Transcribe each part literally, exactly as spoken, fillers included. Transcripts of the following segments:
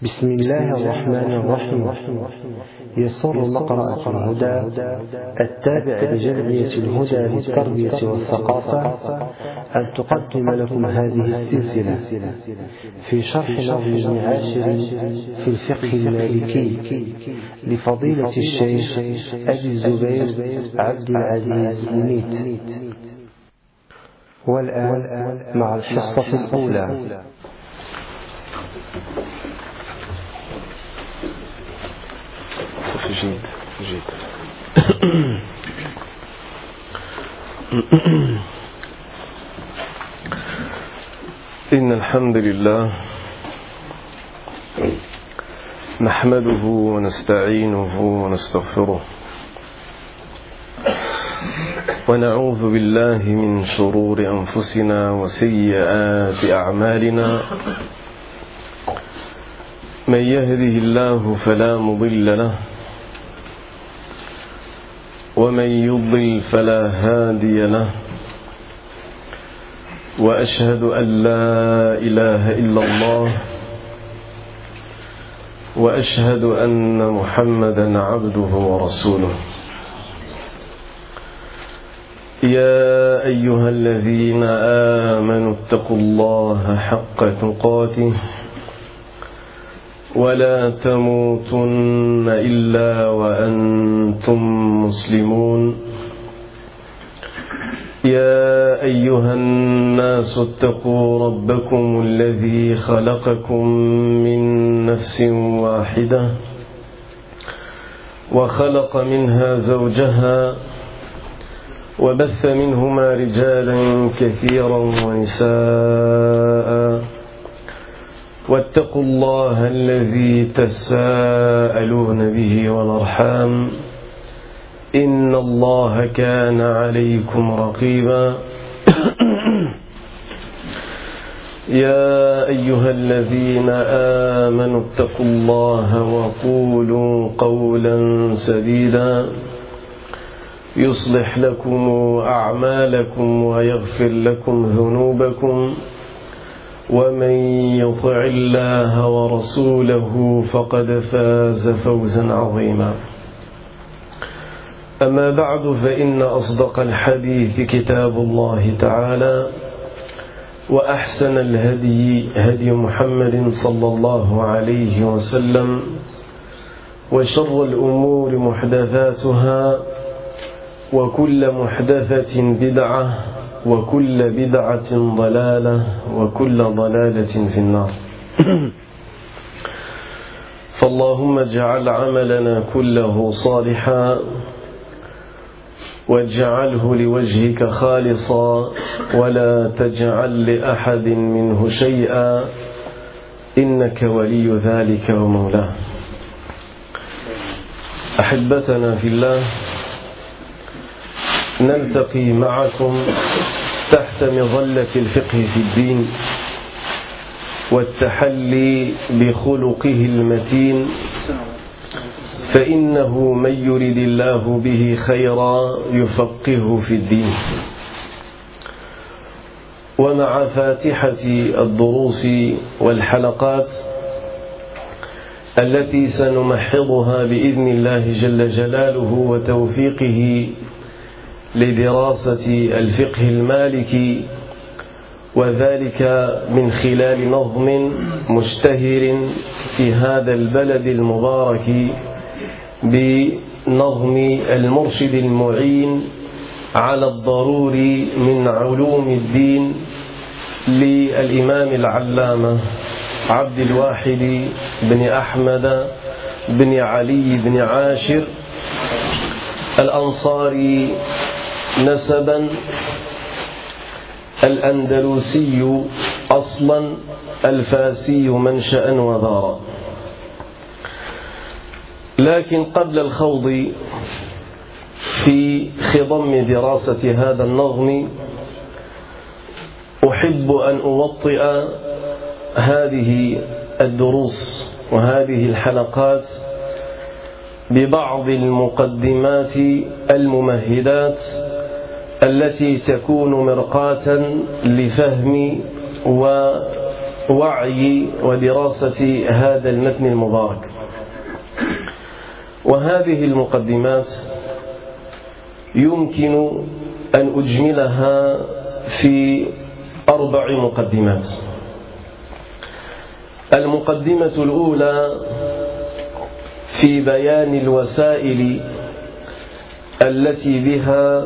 بسم الله الرحمن الرحيم. يسر مقرأة الهدى التابع لجمعية الهدى للتربية والثقافة أن تقدم لكم هذه السلسلة في شرح نظم ابن عاشر في الفقه المالكي لفضيلة الشيخ أبي الزبير عبد العزيز الميت. والآن مع الحصة الأولى. جيد جيد إن الحمد لله نحمده ونستعينه ونستغفره ونعوذ بالله من شرور أنفسنا وسيئات أعمالنا. من يهده الله فلا مضل له ومن يضلل فلا هادي له، وأشهد أن لا إله إلا الله وأشهد أن محمدا عبده ورسوله. يا أيها الذين آمنوا اتقوا الله حق تقاته ولا تموتن إلا وأنتم مسلمون. يا أيها الناس اتقوا ربكم الذي خلقكم من نفس واحدة وخلق منها زوجها وبث منهما رجالا كثيرا ونساء، واتقوا الله الذي تساءلون به والأرحام إن الله كان عليكم رقيبا. يا أيها الذين آمنوا اتقوا الله وقولوا قولا سديدا يصلح لكم أعمالكم ويغفر لكم ذنوبكم، ومن يطع الله ورسوله فقد فاز فوزا عظيما. أما بعد، فإن أصدق الحديث كتاب الله تعالى، وأحسن الهدي هدي محمد صلى الله عليه وسلم، وشر الأمور محدثاتها، وكل محدثة بدعة، وكل بدعة ضلالة، وكل ضلالة في النار. فاللهم اجعل عملنا كله صالحا واجعله لوجهك خالصا ولا تجعل لأحد منه شيئا إنك ولي ذلك ومولاه. أحبتنا في الله، نلتقي معكم تحت مظلة الفقه في الدين والتحلي بخلقه المتين، فإنه من يرد الله به خيرا يفقهه في الدين. ومع فاتحة الدروس والحلقات التي سنمحضها بإذن الله جل جلاله وتوفيقه لدراسة الفقه المالكي، وذلك من خلال نظم مشتهر في هذا البلد المبارك بنظم المرشد المعين على الضروري من علوم الدين للإمام العلامة عبد الواحد بن أحمد بن علي بن عاشر الأنصاري نسبا، الأندلسي أصلا، الفاسي منشأ ودارا. لكن قبل الخوض في خضم دراسة هذا النظم، أحب أن أوطئ هذه الدروس وهذه الحلقات ببعض المقدمات الممهدات التي تكون مرقاة لفهم و وعي ودراسة هذا المتن المبارك. وهذه المقدمات يمكن أن أجملها في أربع مقدمات. المقدمة الأولى في بيان الوسائل التي بها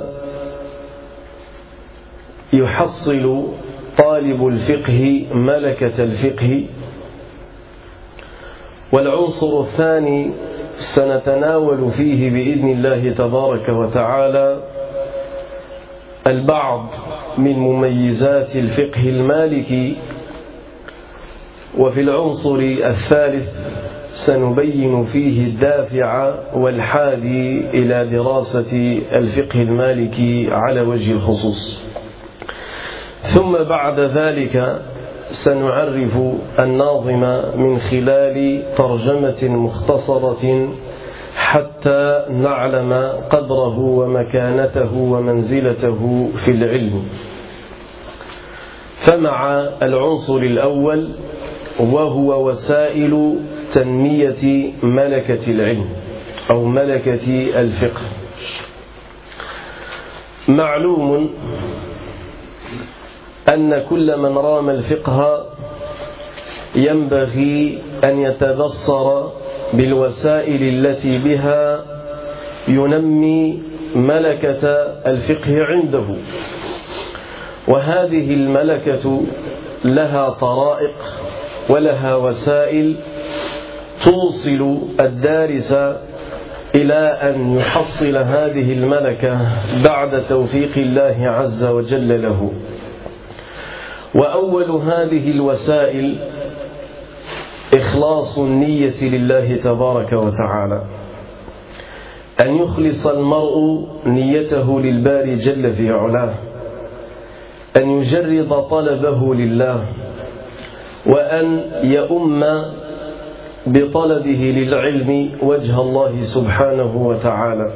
يحصل طالب الفقه ملكة الفقه. والعنصر الثاني سنتناول فيه بإذن الله تبارك وتعالى البعض من مميزات الفقه المالكي. وفي العنصر الثالث سنبين فيه الدافع والحادي إلى دراسة الفقه المالكي على وجه الخصوص. ثم بعد ذلك سنعرف الناظم من خلال ترجمة مختصرة حتى نعلم قدره ومكانته ومنزلته في العلم. فمع العنصر الأول وهو وسائل تنمية ملكة العلم أو ملكة الفقه. معلوم أن كل من رام الفقه ينبغي أن يتبصر بالوسائل التي بها ينمي ملكة الفقه عنده. وهذه الملكة لها طرائق ولها وسائل توصل الدارس إلى أن يحصل هذه الملكة بعد توفيق الله عز وجل له. وأول هذه الوسائل إخلاص النية لله تبارك وتعالى، أن يخلص المرء نيته للباري جل في علاه، أن يجرد طلبه لله، وأن يؤم بطلبه للعلم وجه الله سبحانه وتعالى.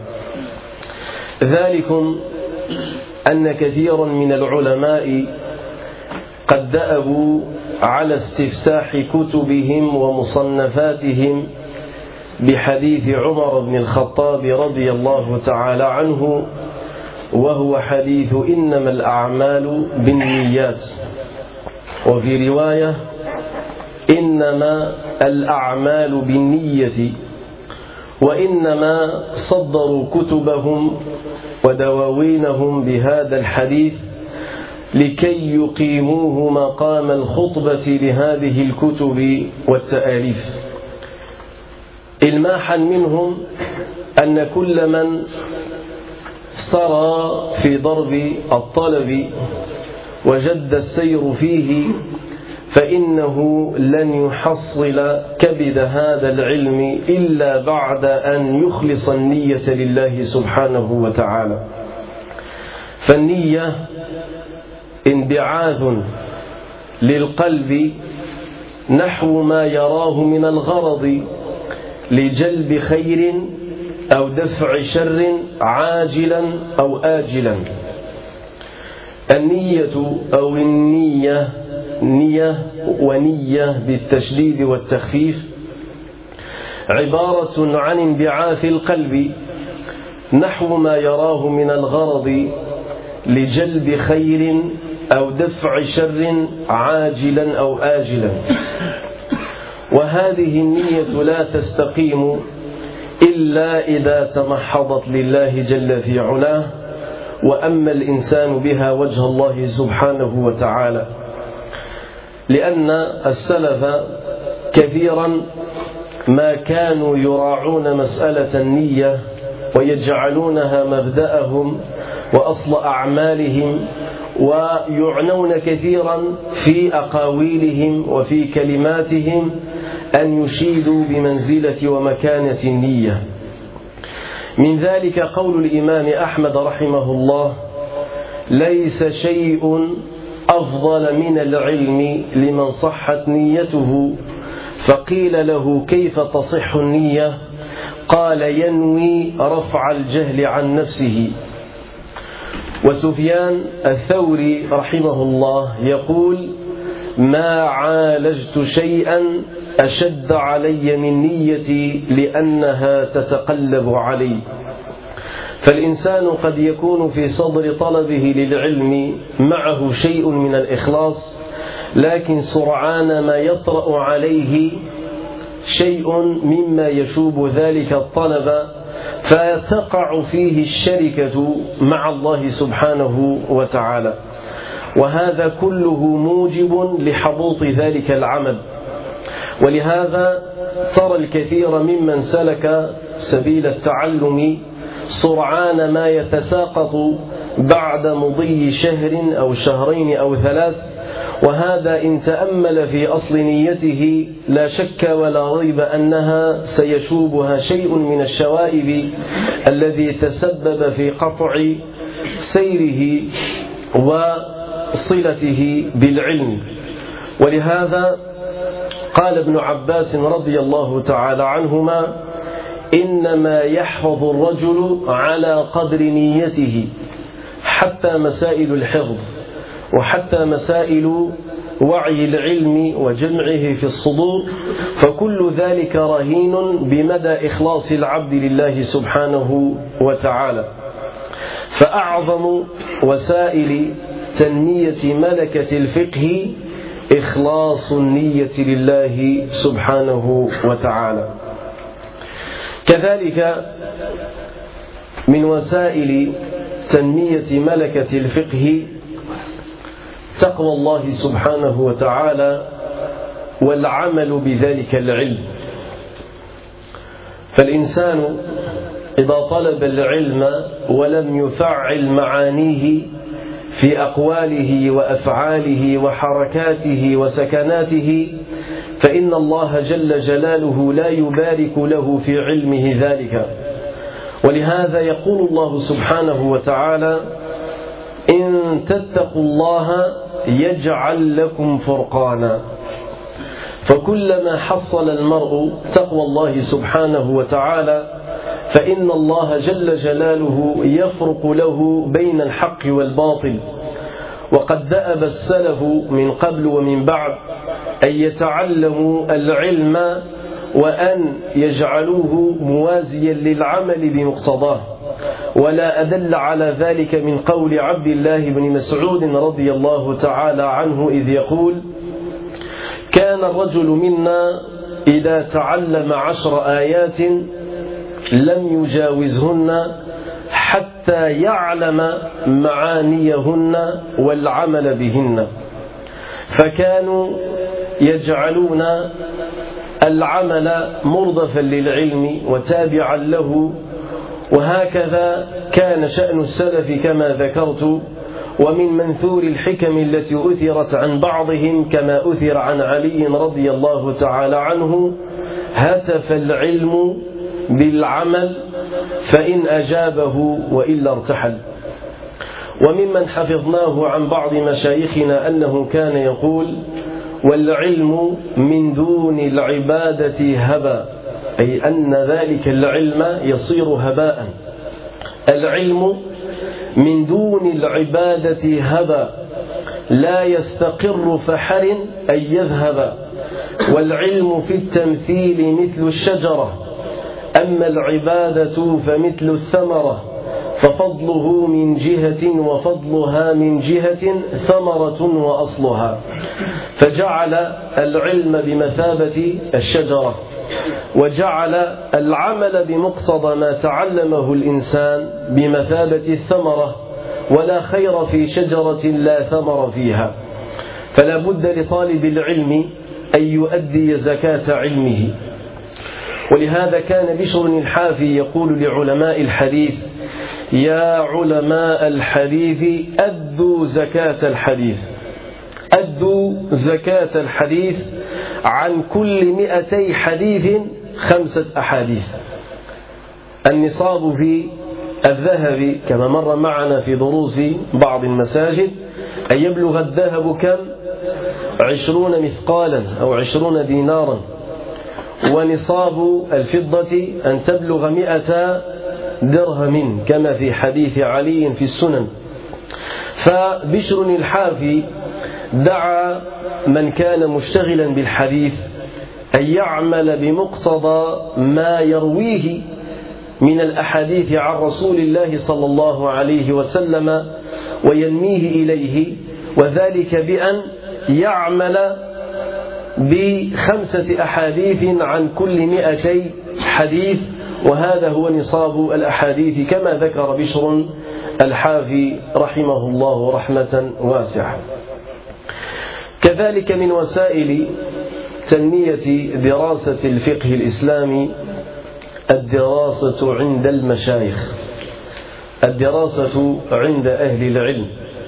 ذلكم أن كثيرا من العلماء قد دأبوا على استفتاح كتبهم ومصنفاتهم بحديث عمر بن الخطاب رضي الله تعالى عنه، وهو حديث إنما الأعمال بالنيات، وفي رواية إنما الأعمال بالنية. وإنما صدروا كتبهم ودواوينهم بهذا الحديث لكي يقيموه مقام الخطبة لهذه الكتب والتآليف. إلماحا منهم أن كل من سرى في ضرب الطلب وجد السير فيه فإنه لن يحصل كبد هذا العلم إلا بعد أن يخلص النية لله سبحانه وتعالى. فالنية انبعاث للقلب نحو ما يراه من الغرض لجلب خير أو دفع شر عاجلا أو آجلا. النية أو النية نية ونية بالتشديد والتخفيف عبارة عن انبعاث القلب نحو ما يراه من الغرض لجلب خير أو دفع شر عاجلا أو آجلا. وهذه النية لا تستقيم إلا إذا تمحضت لله جل في علاه وأما الإنسان بها وجه الله سبحانه وتعالى. لأن السلف كثيرا ما كانوا يراعون مسألة النية ويجعلونها مبدأهم وأصل أعمالهم، ويعنون كثيرا في أقاويلهم وفي كلماتهم أن يشيدوا بمنزلة ومكانة النية. من ذلك قول الإمام أحمد رحمه الله: ليس شيء أفضل من العلم لمن صحت نيته. فقيل له: كيف تصح النية؟ قال: ينوي رفع الجهل عن نفسه. وسفيان الثوري رحمه الله يقول: ما عالجت شيئا أشد علي من نيتي لأنها تتقلب علي. فالإنسان قد يكون في صدر طلبه للعلم معه شيء من الإخلاص، لكن سرعان ما يطرأ عليه شيء مما يشوب ذلك الطلب، فتقع فيه الشركة مع الله سبحانه وتعالى، وهذا كله موجب لحبوط ذلك العمل. ولهذا ترى الكثير ممن سلك سبيل التعلم سرعان ما يتساقط بعد مضي شهر أو شهرين أو ثلاث، وهذا إن تأمل في أصل نيته لا شك ولا ريب أنها سيشوبها شيء من الشوائب الذي تسبب في قطع سيره وصلته بالعلم. ولهذا قال ابن عباس رضي الله تعالى عنهما: إنما يحفظ الرجل على قدر نيته، حتى مسائل الحفظ وحتى مسائل وعي العلم وجمعه في الصدور، فكل ذلك رهين بمدى إخلاص العبد لله سبحانه وتعالى. فأعظم وسائل تنمية ملكة الفقه إخلاص النية لله سبحانه وتعالى. كذلك من وسائل تنمية ملكة الفقه تقوى الله سبحانه وتعالى والعمل بذلك العلم. فالإنسان إذا طلب العلم ولم يفعل معانيه في أقواله وأفعاله وحركاته وسكناته، فإن الله جل جلاله لا يبارك له في علمه ذلك. ولهذا يقول الله سبحانه وتعالى: إن تتقوا الله يجعل لكم فرقانا. فكلما حصل المرء تقوى الله سبحانه وتعالى فإن الله جل جلاله يفرق له بين الحق والباطل. وقد دأب السلف من قبل ومن بعد أن يتعلموا العلم وأن يجعلوه موازيا للعمل بمقتضاه. ولا أدل على ذلك من قول عبد الله بن مسعود رضي الله تعالى عنه إذ يقول: كان الرجل منا إذا تعلم عشر آيات لم يجاوزهن حتى يعلم معانيهن والعمل بهن. فكانوا يجعلون العمل مرضفا للعلم وتابعا له، وهكذا كان شأن السلف كما ذكرت. ومن منثور الحكم التي أثرت عن بعضهم كما أثر عن علي رضي الله تعالى عنه: هتف العلم بالعمل فإن أجابه وإلا ارتحل. وممن حفظناه عن بعض مشايخنا أنه كان يقول: والعلم من دون العبادة هبا، أي أن ذلك العلم يصير هباء. العلم من دون العبادة هبا، لا يستقر فحر أن يذهب. والعلم في التمثيل مثل الشجرة، أما العبادة فمثل الثمرة، ففضله من جهة وفضلها من جهة ثمرة وأصلها. فجعل العلم بمثابة الشجرة، وجعل العمل بمقتضى ما تعلمه الإنسان بمثابة الثمرة، ولا خير في شجرة لا ثمر فيها. فلا بد لطالب العلم أن يؤدي زكاة علمه. ولهذا كان بشر الحافي يقول لعلماء الحديث: يا علماء الحديث أدوا زكاة الحديث. أدوا زكاة الحديث، عن كل مئتي حديث خمسة أحاديث. النصاب في الذهب كما مر معنا في دروس بعض المساجد أن يبلغ الذهب كم؟ عشرون مثقالا أو عشرون دينارا. ونصاب الفضة أن تبلغ مئة درهم كما في حديث علي في السنن. فبشر الحافي دعا من كان مشتغلا بالحديث أن يعمل بمقتضى ما يرويه من الأحاديث عن رسول الله صلى الله عليه وسلم وينميه إليه، وذلك بأن يعمل بخمسة أحاديث عن كل مئتي حديث، وهذا هو نصاب الأحاديث كما ذكر بشر الحافي رحمه الله رحمة واسعة. كذلك من وسائل تنمية دراسة الفقه الإسلامي الدراسة عند المشايخ، الدراسة عند أهل العلم،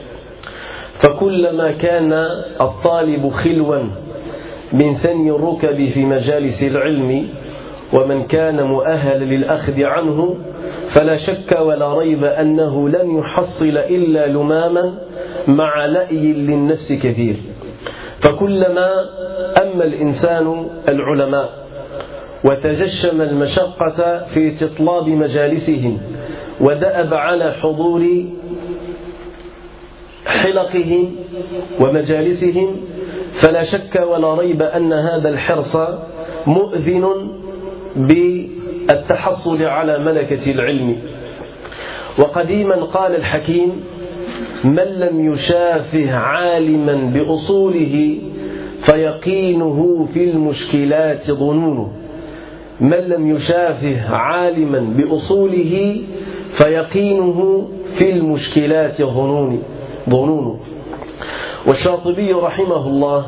فكلما كان الطالب خلوا من ثني الركب في مجالس العلم ومن كان مؤهل للأخذ عنه فلا شك ولا ريب أنه لن يحصل إلا لماما مع لأي للنفس كثير. فكلما أما الإنسان العلماء وتجشم المشقة في استطلاب مجالسهم ودأب على حضور حلقهم ومجالسهم، فلا شك ولا ريب أن هذا الحرص مؤذن بالتحصل على ملكة العلم. وقديما قال الحكيم: من لم يشافه عالما بأصوله فيقينه في المشكلات ظنونه. من لم يشافه عالما بأصوله فيقينه في المشكلات ظنونه. والشاطبي رحمه الله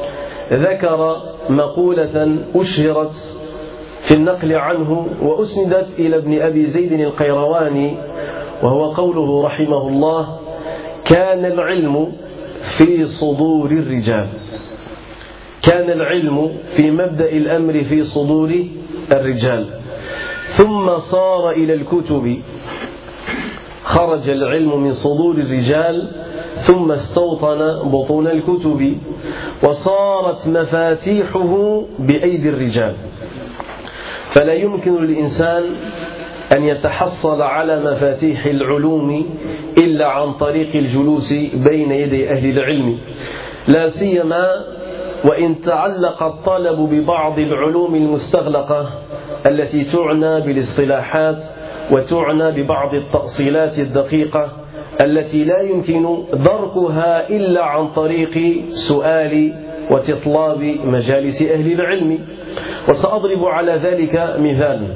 ذكر مقولة أشهرت في النقل عنه وأسندت إلى ابن أبي زيد القيرواني، وهو قوله رحمه الله: كان العلم في صدور الرجال. كان العلم في مبدأ الأمر في صدور الرجال، ثم صار إلى الكتب. خرج العلم من صدور الرجال ثم استوطن بطون الكتب، وصارت مفاتيحه بأيدي الرجال. فلا يمكن للإنسان أن يتحصل على مفاتيح العلوم إلا عن طريق الجلوس بين يدي أهل العلم، لا سيما وإن تعلق الطلب ببعض العلوم المستغلقة التي تعنى بالاصطلاحات وتعنى ببعض التأصيلات الدقيقة التي لا يمكن دركها إلا عن طريق سؤال وتطلاب مجالس أهل العلم. وسأضرب على ذلك مثال.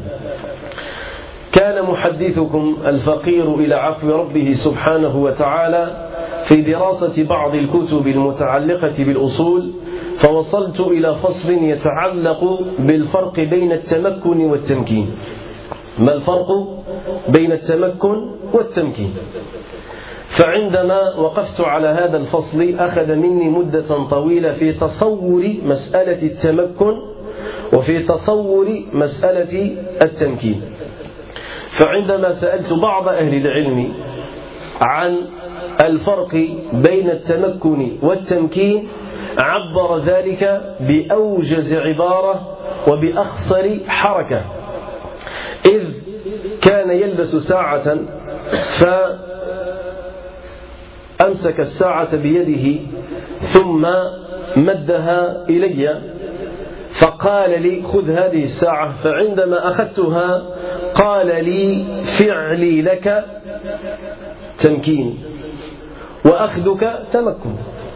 كان محدثكم الفقير إلى عفو ربه سبحانه وتعالى في دراسة بعض الكتب المتعلقة بالأصول، فوصلت إلى فصل يتعلق بالفرق بين التمكن والتمكين. ما الفرق بين التمكن والتمكين؟ فعندما وقفت على هذا الفصل أخذ مني مدة طويلة في تصور مسألة التمكن وفي تصور مسألة التمكين. فعندما سألت بعض أهل العلم عن الفرق بين التمكن والتمكين عبر ذلك بأوجز عبارة وبأخصر حركة، إذ كان يلبس ساعة فأمسك الساعة بيده ثم مدها إلي فقال لي: خذ هذه الساعة. فعندما أخذتها قال لي: فعلي لك تمكين وأخذك تمكن.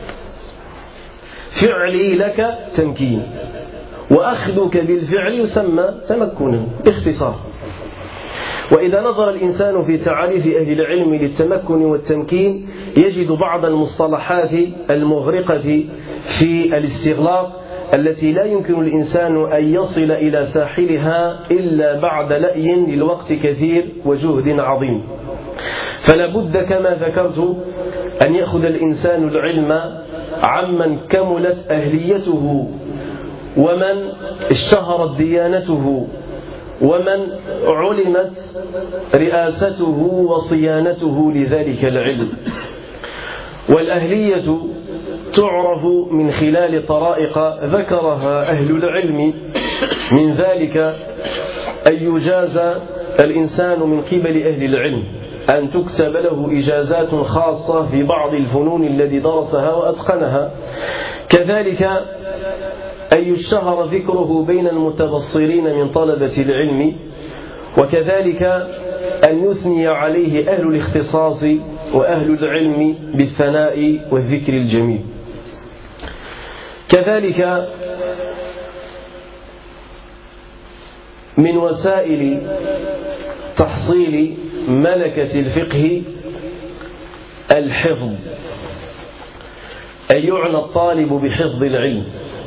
فعلي لك تمكين وأخذك بالفعل يسمى تمكنا باختصار. وإذا نظر الإنسان في تعريف أهل العلم للتمكن والتمكين يجد بعض المصطلحات المغرقة في الاستغلاق التي لا يمكن الإنسان أن يصل إلى ساحلها إلا بعد لأي للوقت كثير وجهد عظيم. فلا بد كما ذكرت أن يأخذ الإنسان العلم عمن كملت أهليته ومن اشتهرت ديانته ومن علمت رئاسته وصيانته لذلك العلم. والأهلية تعرف من خلال طرائق ذكرها أهل العلم، من ذلك أن يجاز الإنسان من قبل أهل العلم أن تكتب له إجازات خاصة في بعض الفنون التي درسها وأتقنها. كذلك أن يشتهر ذكره بين المتبصرين من طلبة العلم، وكذلك أن يثني عليه أهل الاختصاص وأهل العلم بالثناء والذكر الجميل. كذلك من وسائل تحصيل ملكة الفقه الحفظ، أن يعنى الطالب بحفظ العلم،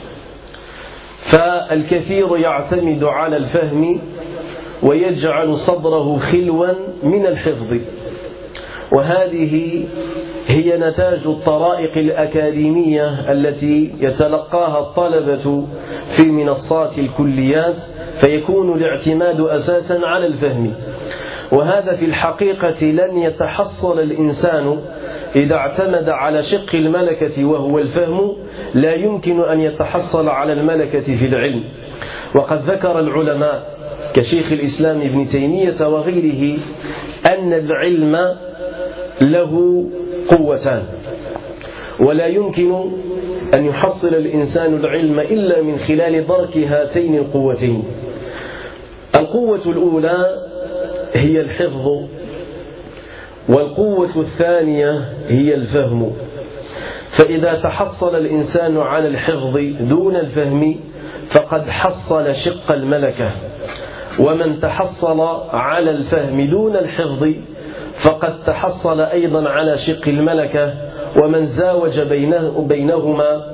فالكثير يعتمد على الفهم ويجعل صدره خلوا من الحفظ، وهذه هي نتاج الطرائق الأكاديمية التي يتلقاها الطلبة في منصات الكليات، فيكون الاعتماد أساسا على الفهم. وهذا في الحقيقة لن يتحصل الإنسان إذا اعتمد على شق الملكة وهو الفهم، لا يمكن أن يتحصل على الملكة في العلم. وقد ذكر العلماء كشيخ الإسلام ابن تيمية وغيره أن العلم له قوتان، ولا يمكن أن يحصل الإنسان العلم إلا من خلال درك هاتين القوتين. القوة الأولى هي الحفظ، والقوة الثانية هي الفهم. فإذا تحصل الإنسان على الحفظ دون الفهم فقد حصل شق الملكة، ومن تحصل على الفهم دون الحفظ فقد تحصل أيضا على شق الملكة، ومن زاوج بينه بينهما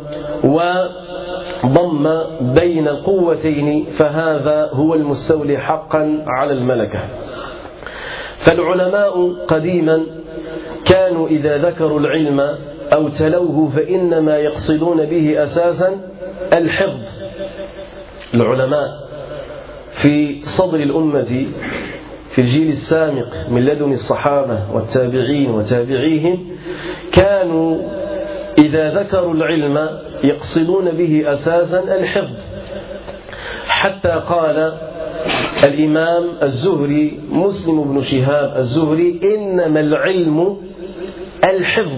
وضم بين القوتين فهذا هو المستولي حقا على الملكة. فالعلماء قديما كانوا إذا ذكروا العلم أو تلوه فإنما يقصدون به أساسا الحفظ. العلماء في صدر الأمة في الجيل السابق من لدن الصحابة والتابعين وتابعيهم كانوا إذا ذكروا العلم يقصدون به أساسا الحفظ، حتى قال الإمام الزهري مسلم بن شهاب الزهري: إنما العلم الحفظ،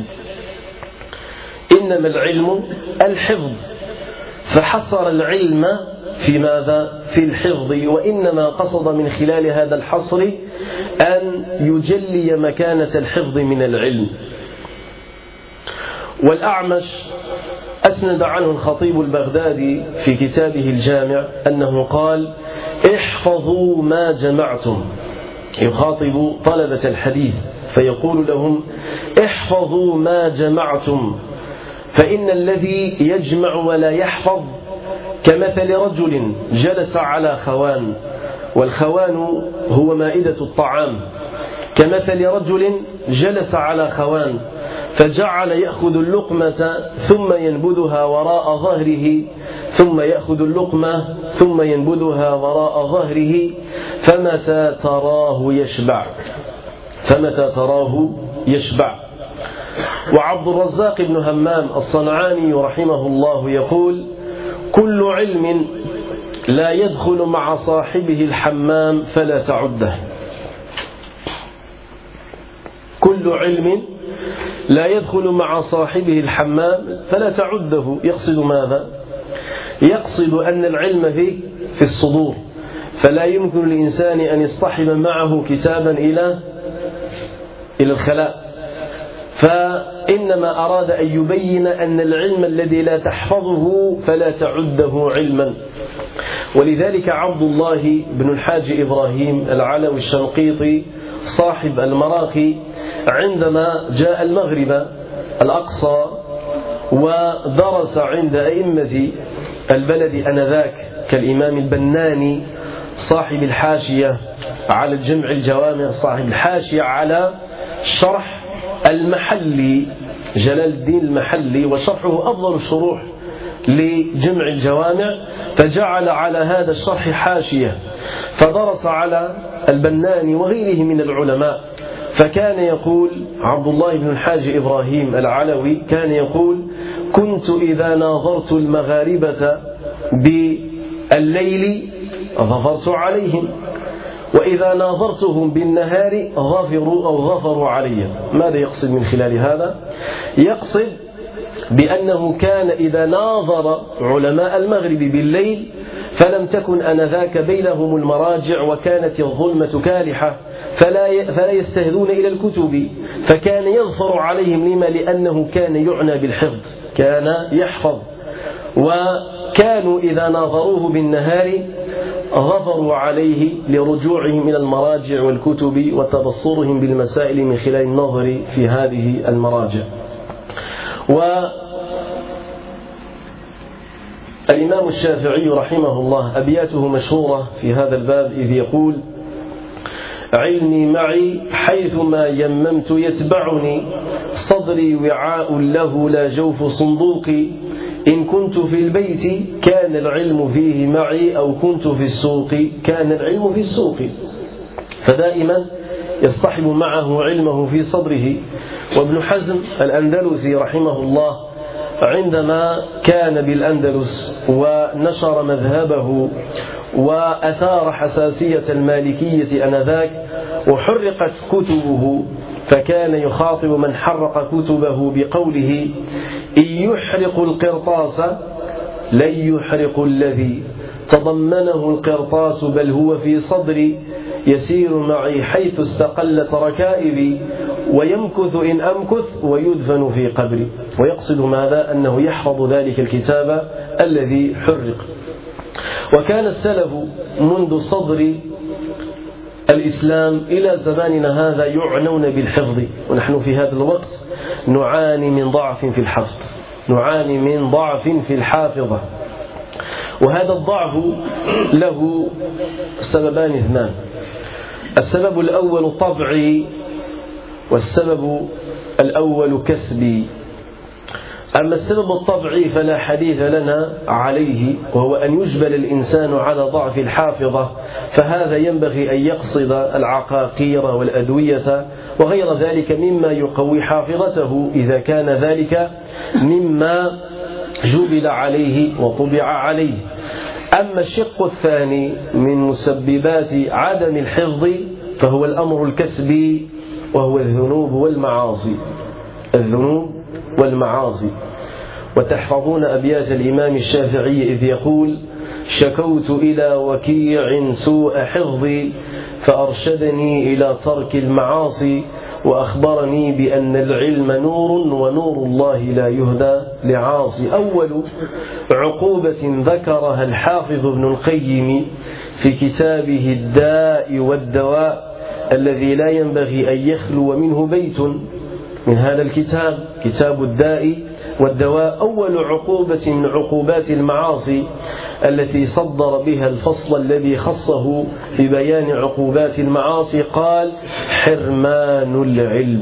إنما العلم الحفظ. فحصر العلم في ماذا؟ في الحفظ، وإنما قصد من خلال هذا الحصر أن يجلي مكانة الحفظ من العلم. والأعمش أسند عنه الخطيب البغدادي في كتابه الجامع أنه قال: احفظوا ما جمعتم، يخاطب طلبة الحديث فيقول لهم: احفظوا ما جمعتم، فإن الذي يجمع ولا يحفظ كمثل رجل جلس على خوان، والخوان هو مائدة الطعام، كمثل رجل جلس على خوان فجعل يأخذ اللقمة ثم ينبذها وراء ظهره، ثم يأخذ اللقمة ثم ينبذها وراء ظهره، فمتى تراه يشبع، فمتى تراه يشبع. وعبد الرزاق بن همام الصنعاني رحمه الله يقول: كل علم لا يدخل مع صاحبه الحمام فلا تعده. كل علم لا يدخل مع صاحبه الحمام فلا تعده. يقصد ماذا؟ يقصد أن العلم في في الصدور، فلا يمكن للإنسان أن يصطحب معه كتابا إلى إلى الخلاء، فإنما أراد أن يبين أن العلم الذي لا تحفظه فلا تعده علما. ولذلك عبد الله بن الحاج إبراهيم العلوي الشنقيطي صاحب المراقي عندما جاء المغرب الأقصى ودرس عند أئمة البلد أنذاك كالإمام البناني صاحب الحاشية على الجمع الجوامع، صاحب الحاشية على شرح المحلي جلال الدين المحلي، وشرحه أفضل الشروح لجمع الجوامع، فجعل على هذا الشرح حاشية، فدرس على البناني وغيره من العلماء. فكان يقول عبد الله بن الحاج إبراهيم العلوي كان يقول: كنت إذا ناظرت المغاربة بالليل ظفرت عليهم، وإذا ناظرتهم بالنهار غفروا أو غفروا علي. ماذا يقصد من خلال هذا؟ يقصد بأنه كان إذا ناظر علماء المغرب بالليل فلم تكن آنذاك بينهم المراجع وكانت الظلمة كالحة فلا فلا يستهدون إلى الكتب، فكان يظفر عليهم. لما؟ لأنه كان يعنى بالحفظ، كان يحفظ، وكانوا إذا ناظروه بالنهار غفروا عليه لرجوعهم إلى المراجع والكتب وتبصرهم بالمسائل من خلال النظر في هذه المراجع. والإمام الشافعي رحمه الله أبياته مشهورة في هذا الباب، إذ يقول: علمي معي حيثما يممت يتبعني، صدري وعاء له لا جوف صندوقي، إن كنت في البيت كان العلم فيه معي، أو كنت في السوق كان العلم في السوق. فدائما يصطحب معه علمه في صدره. وابن حزم الأندلسي رحمه الله عندما كان بالأندلس ونشر مذهبه وأثار حساسية المالكية آنذاك وحرقت كتبه، فكان يخاطب من حرق كتبه بقوله: إن يحرق القرطاس لن يحرق الذي تضمنه القرطاس، بل هو في صدري يسير معي حيث استقلت ركائبي، ويمكث إن أمكث ويدفن في قبري. ويقصد ماذا؟ أنه يحفظ ذلك الكتاب الذي حرق. وكان السلف منذ صدر الإسلام إلى زماننا هذا يعنون بالحفظ، ونحن في هذا الوقت نعاني من ضعف في الحفظ، نعاني من ضعف في الحافظة. وهذا الضعف له سببان اثنان: السبب الأول طبعي، والسبب الأول كسبي. أما السبب الطبعي فلا حديث لنا عليه، وهو أن يجبل الإنسان على ضعف الحافظة، فهذا ينبغي أن يقصد العقاقير والأدوية وغير ذلك مما يقوي حافظته إذا كان ذلك مما جبل عليه وطبع عليه. أما الشق الثاني من مسببات عدم الحفظ فهو الأمر الكسبي، وهو الذنوب والمعاصي، الذنوب والمعاصي. وتحفظون أبيات الإمام الشافعي إذ يقول: شكوت إلى وكيع سوء حفظي فأرشدني إلى ترك المعاصي، وأخبرني بأن العلم نور ونور الله لا يهدى لعاصي. أول عقوبة ذكرها الحافظ ابن القيم في كتابه الداء والدواء الذي لا ينبغي أن يخلو منه بيت من هذا الكتاب، كتاب الداء والدواء، أول عقوبة من عقوبات المعاصي التي صدر بها الفصل الذي خصه في بيان عقوبات المعاصي، قال: حرمان العلم.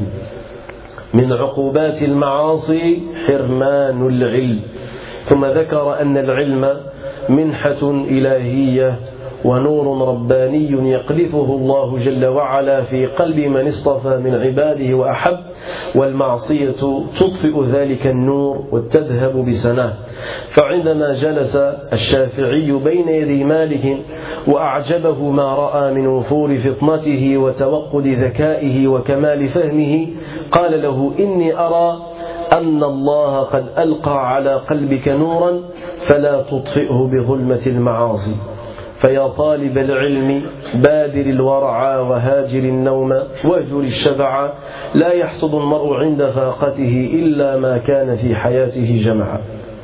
من عقوبات المعاصي حرمان العلم. ثم ذكر أن العلم منحة إلهية ونور رباني يقذفه الله جل وعلا في قلب من اصطفى من عباده وأحب، والمعصية تطفئ ذلك النور وتذهب بسناه. فعندما جلس الشافعي بين يدي مالك وأعجبه ما رأى من وفور فطنته وتوقد ذكائه وكمال فهمه، قال له: إني أرى أن الله قد ألقى على قلبك نورا فلا تطفئه بظلمة المعاصي. فيا طالب العلم بادر الورع وهاجر النوم واهجر الشبع، لا يحصد المرء عند فاقته إلا ما كان في حياته جمعا.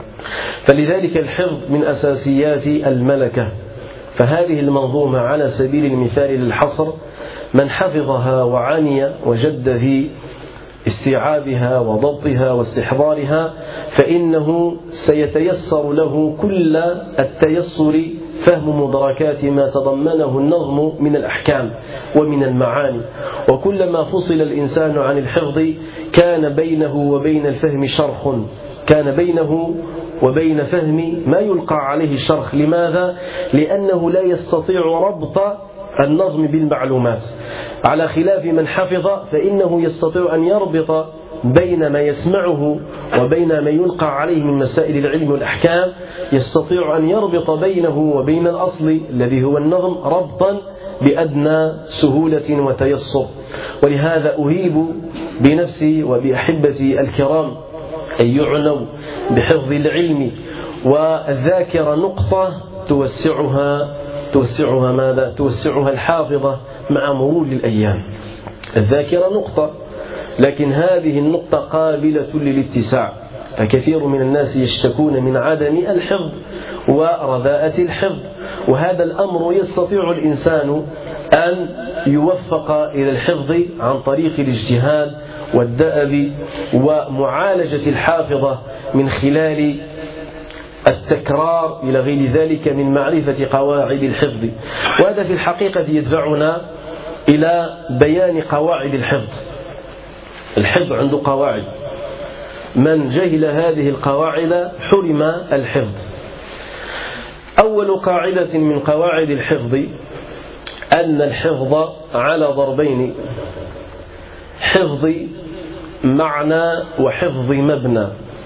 فلذلك الحفظ من أساسيات الملكة. فهذه المنظومة على سبيل المثال للحصر، من حفظها وعني وجد في استيعابها وضبطها واستحضارها فإنه سيتيسر له كل التيسر فهم مدركات ما تضمنه النظم من الأحكام ومن المعاني. وكلما فصل الإنسان عن الحفظ كان بينه وبين الفهم شرخ، كان بينه وبين فهم ما يلقى عليه الشرخ. لماذا؟ لأنه لا يستطيع ربط النظم بالمعلومات، على خلاف من حفظ فإنه يستطيع أن يربط بين ما يسمعه وبين ما يلقى عليه من مسائل العلم والأحكام، يستطيع أن يربط بينه وبين الأصل الذي هو النظم ربطا بأدنى سهولة وتيسر. ولهذا أهيب بنفسي وبأحبتي الكرام أن يعنوا بحفظ العلم والذاكرة نقطة توسعها توسعها ماذا؟ توسعها الحافظة مع مرور الأيام. الذاكرة نقطة، لكن هذه النقطة قابلة للاتساع، فكثير من الناس يشتكون من عدم الحفظ ورذاءة الحفظ، وهذا الأمر يستطيع الإنسان أن يوفق إلى الحفظ عن طريق الاجتهاد والدأب ومعالجة الحافظة من خلال التكرار إلى غير ذلك من معرفة قواعد الحفظ. وهذا في الحقيقة يدفعنا إلى بيان قواعد الحفظ. الحفظ عنده قواعد، من جهل هذه القواعد حرم الحفظ. أول قاعدة من قواعد الحفظ أن الحفظ على ضربين: حفظ معنى وحفظ مبنى.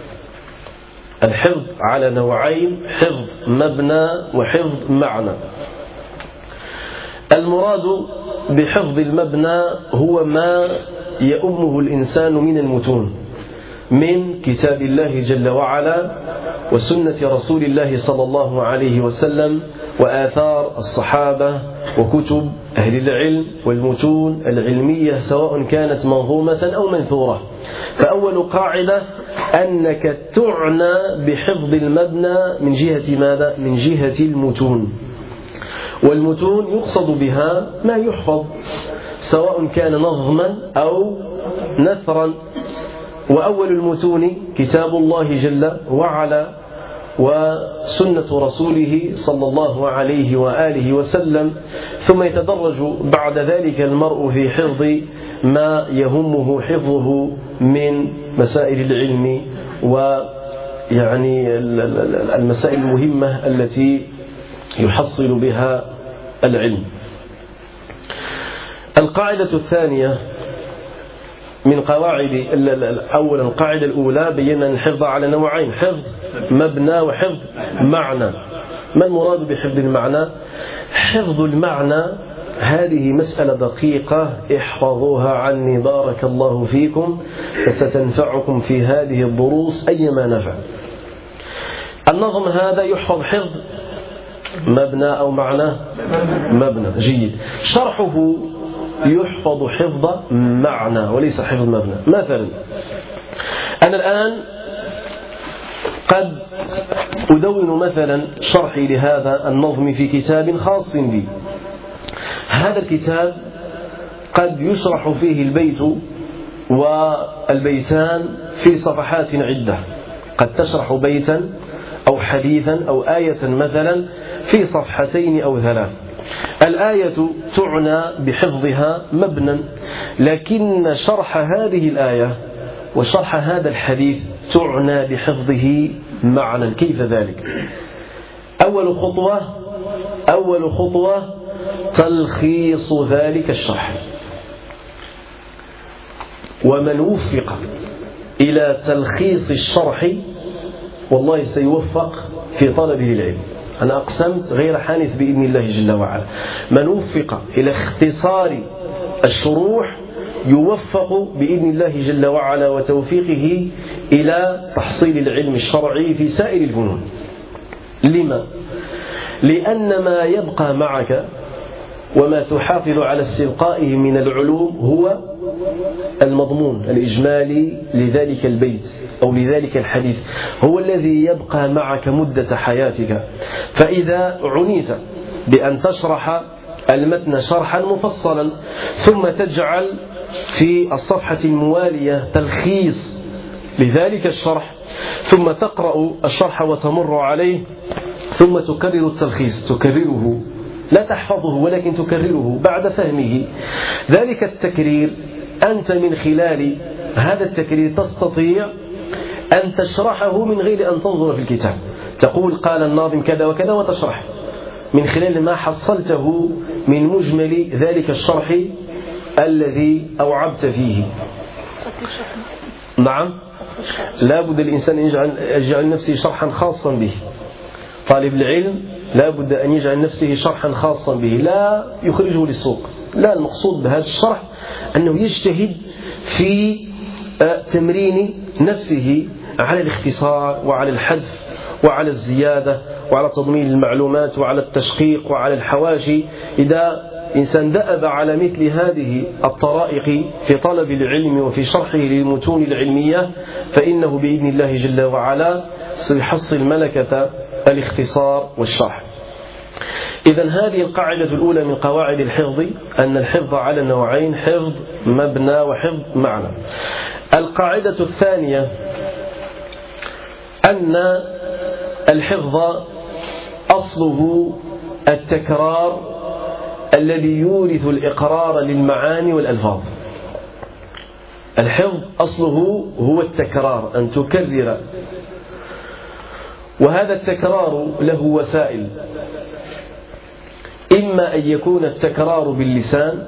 الحفظ على نوعين: حفظ مبنى وحفظ معنى. المراد بحفظ المبنى هو ما يؤمه الإنسان من المتون، من كتاب الله جل وعلا وسنة رسول الله صلى الله عليه وسلم وآثار الصحابة وكتب أهل العلم والمتون العلمية سواء كانت منظومة أو منثورة. فأول قاعدة أنك تعنى بحفظ المبنى من جهة ماذا؟ من جهة المتون. والمتون يقصد بها ما يحفظ سواء كان نظما أو نثرا. وأول المتون كتاب الله جل وعلا وسنة رسوله صلى الله عليه وآله وسلم، ثم يتدرج بعد ذلك المرء في حفظ ما يهمه حفظه من مسائل العلم ويعني المسائل المهمة التي يحصل بها العلم. القاعدة الثانية من قواعد أولا القاعدة الأولى بينا أن الحفظ على نوعين: حفظ مبنى وحفظ معنى. ما المراد بحفظ المعنى؟ حفظ المعنى هذه مسألة دقيقة، احفظوها عني بارك الله فيكم فستنفعكم في هذه الدروس أيما نفع. النظم هذا يحفظ حفظ مبنى أو معنى؟ مبنى. جيد. شرحه يحفظ حفظ معنى وليس حفظ مبنى. مثلا أنا الآن قد أدون مثلا شرحي لهذا النظم في كتاب خاص بي. هذا الكتاب قد يشرح فيه البيت والبيتان في صفحات عدة، قد تشرح بيتا أو حديثا أو آية مثلا في صفحتين أو ثلاث. الآية تعنى بحفظها مبنى، لكن شرح هذه الآية وشرح هذا الحديث تعنى بحفظه معنى. كيف ذلك؟ أول خطوة أول خطوة تلخيص ذلك الشرح. ومن وفق إلى تلخيص الشرح والله سيوفق في طلبه العلم. أنا أقسمت غير حانث بإذن الله جل وعلا. من وفق إلى اختصار الشروح يوفق بإذن الله جل وعلا وتوفيقه إلى تحصيل العلم الشرعي في سائر الفنون. لما؟ لأن ما يبقى معك وما تحافظ على استلقائه من العلوم هو المضمون الإجمالي لذلك البيت أو لذلك الحديث، هو الذي يبقى معك مدة حياتك. فإذا عنيت بأن تشرح المتن شرحا مفصلا ثم تجعل في الصفحة الموالية تلخيص لذلك الشرح، ثم تقرأ الشرح وتمر عليه ثم تكرر التلخيص، تكرره لا تحفظه ولكن تكرره بعد فهمه. ذلك التكرير أنت من خلال هذا التكرير تستطيع أن تشرحه من غير أن تنظر في الكتاب. تقول قال الناظم كذا وكذا وتشرح من خلال ما حصلته من مجمل ذلك الشرح الذي أوعبت فيه. نعم، لا بد الإنسان أن يجعل نفسه شرحا خاصا به. طالب العلم لا بد أن يجعل نفسه شرحا خاصا به لا يخرجه للسوق. لا، المقصود بهذا الشرح أنه يجتهد في تمرين نفسه على الاختصار وعلى الحذف وعلى الزيادة وعلى تضمين المعلومات وعلى التشقيق وعلى الحواشي. إذا إنسان دأب على مثل هذه الطرائق في طلب العلم وفي شرحه للمتون العلمية فإنه بإذن الله جل وعلا سيحصل ملكة الاختصار والشرح. إذن هذه القاعدة الأولى من قواعد الحفظ، أن الحفظ على نوعين: حفظ مبنى وحفظ معنى. القاعدة الثانية أن الحفظ أصله التكرار الذي يورث الإقرار للمعاني والألفاظ. الحفظ أصله هو التكرار، أن تكرر، وهذا التكرار له وسائل: إما أن يكون التكرار باللسان،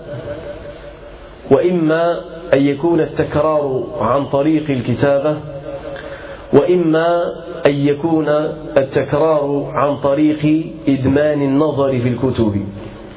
وإما أن يكون التكرار عن طريق الكتابة، وإما أن يكون التكرار عن طريق إدمان النظر في الكتب.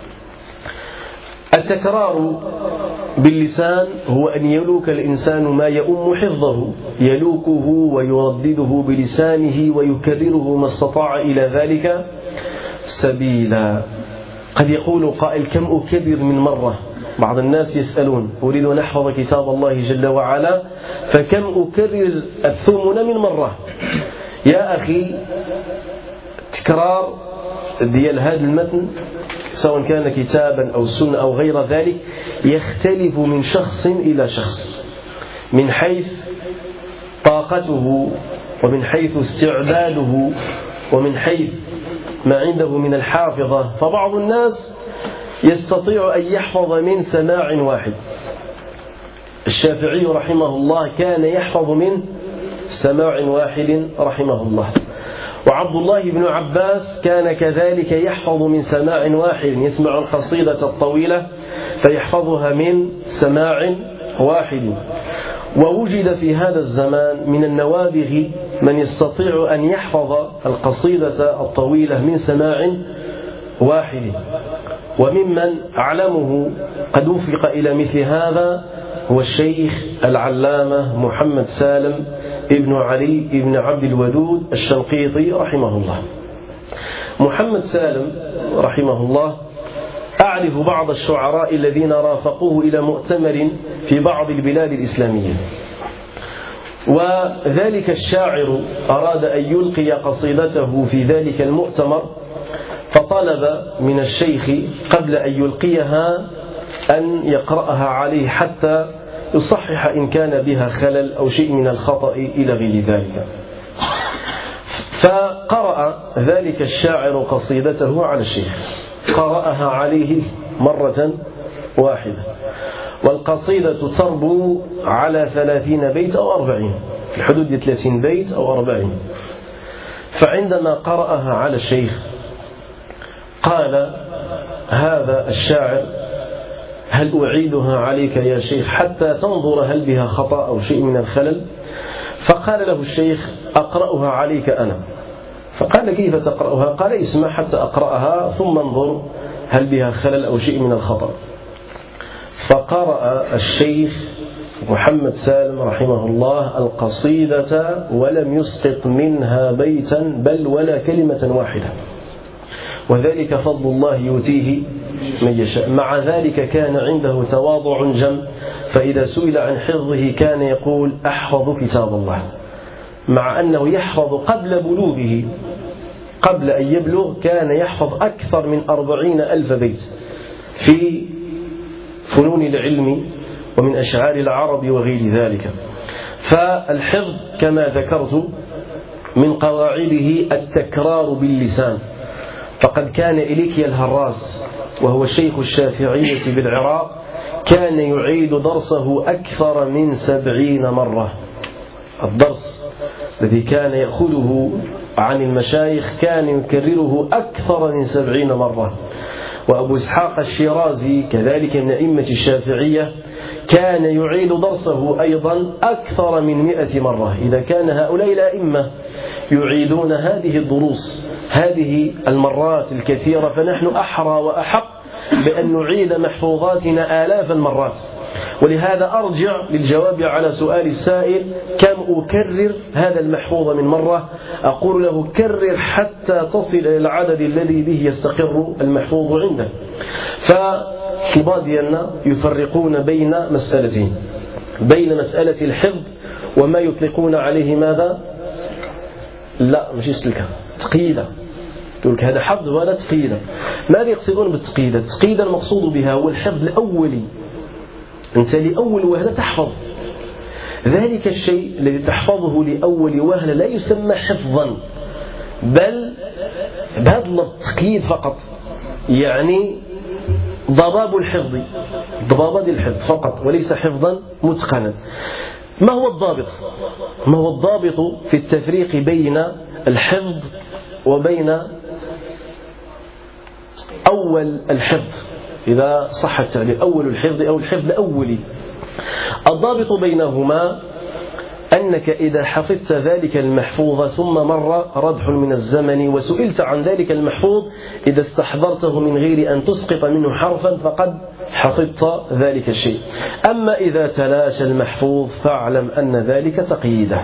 التكرار باللسان هو أن يلوك الإنسان ما يؤم حفظه، يلوكه ويردده بلسانه ويكرره ما استطاع إلى ذلك سبيلا. قد يقول قائل: كم أكرر من مرة؟ بعض الناس يسألون: أريد أن أحفظ كتاب الله جل وعلا فكم أكرر الثمن من مرة؟ يا أخي، تكرار ديال هذا المتن سواء كان كتابا أو سنة أو غير ذلك يختلف من شخص إلى شخص، من حيث طاقته ومن حيث استعداده ومن حيث ما عنده من الحافظة. فبعض الناس يستطيع أن يحفظ من سماع واحد. الشافعي رحمه الله كان يحفظ من سماع واحد رحمه الله، وعبد الله بن عباس كان كذلك يحفظ من سماع واحد، يسمع القصيدة الطويلة فيحفظها من سماع واحد. ووجد في هذا الزمان من النوابغ من يستطيع أن يحفظ القصيدة الطويلة من سماع واحد. وممن أعلمه قد وفق إلى مثل هذا هو الشيخ العلامة محمد سالم ابن علي ابن عبد الودود الشنقيطي رحمه الله. محمد سالم رحمه الله أعرف بعض الشعراء الذين رافقوه إلى مؤتمر في بعض البلاد الإسلامية، وذلك الشاعر أراد أن يلقي قصيدته في ذلك المؤتمر، فطلب من الشيخ قبل أن يلقيها أن يقرأها عليه حتى يصحح إن كان بها خلل أو شيء من الخطأ إلى غير ذلك. فقرأ ذلك الشاعر قصيدته على الشيخ، قرأها عليه مرة واحدة، والقصيدة تربو على ثلاثين بيت أو أربعين، في حدود ثلاثين بيت أو أربعين. فعندما قرأها على الشيخ قال هذا الشاعر: هل أعيدها عليك يا شيخ حتى تنظر هل بها خطأ أو شيء من الخلل؟ فقال له الشيخ: أقرأها عليك أنا. فقال: كيف تقرأها؟ قال: اسمع حتى أقرأها ثم انظر هل بها خلل أو شيء من الخطأ. فقرأ الشيخ محمد سالم رحمه الله القصيدة ولم يسقط منها بيتا بل ولا كلمة واحدة، وذلك فضل الله يؤتيه من يشاء. مع ذلك كان عنده تواضع جم، فإذا سئل عن حفظه كان يقول: أحفظ كتاب الله، مع أنه يحفظ قبل بلوغه، قبل أن يبلغ كان يحفظ أكثر من أربعين ألف بيت في فنون العلم ومن أشعار العرب وغير ذلك. فالحفظ كما ذكرت من قواعده التكرار باللسان، فقد كان إليكيا الهراس وهو شيخ الشافعية بالعراق كان يعيد درسه أكثر من سبعين مرة. الدرس الذي كان يأخذه عن المشايخ كان يكرره أكثر من سبعين مرة. وأبو إسحاق الشيرازي كذلك من أئمة الشافعية كان يعيد درسه أيضا أكثر من مئة مرة. إذا كان هؤلاء الأئمة يعيدون هذه الدروس هذه المرات الكثيرة فنحن أحرى وأحق بأن نعيد محفوظاتنا آلاف المرات. ولهذا أرجع للجواب على سؤال السائل كم أكرر هذا المحفوظ من مرة؟ أقول له كرر حتى تصل إلى العدد الذي به يستقر المحفوظ عنده. فالكبار ديالنا يفرقون بين مسألتين، بين مسألة الحفظ وما يطلقون عليه ماذا؟ لا مش سلكة، تقييدة. يقول لك هذا حفظ ولا تقييدة. ماذا يقصدون بالتقييدة؟ التقييدة المقصود بها هو الحفظ الأولي، أنت لأول وهلة تحفظ ذلك الشيء الذي تحفظه لأول وهلة لا يسمى حفظا، بل بهذا التقييد فقط، يعني ضباب الحفظ، ضباب الحفظ فقط وليس حفظا متقنا. ما هو الضابط؟ ما هو الضابط في التفريق بين الحفظ وبين أول الحفظ، إذا صح التعبير أول الحفظ أو الحفظ الأولي؟ الضابط بينهما أنك إذا حفظت ذلك المحفوظ ثم مر ربح من الزمن وسئلت عن ذلك المحفوظ، إذا استحضرته من غير أن تسقط منه حرفا فقد حفظت ذلك الشيء. أما إذا تلاشى المحفوظ فاعلم أن ذلك تقييده.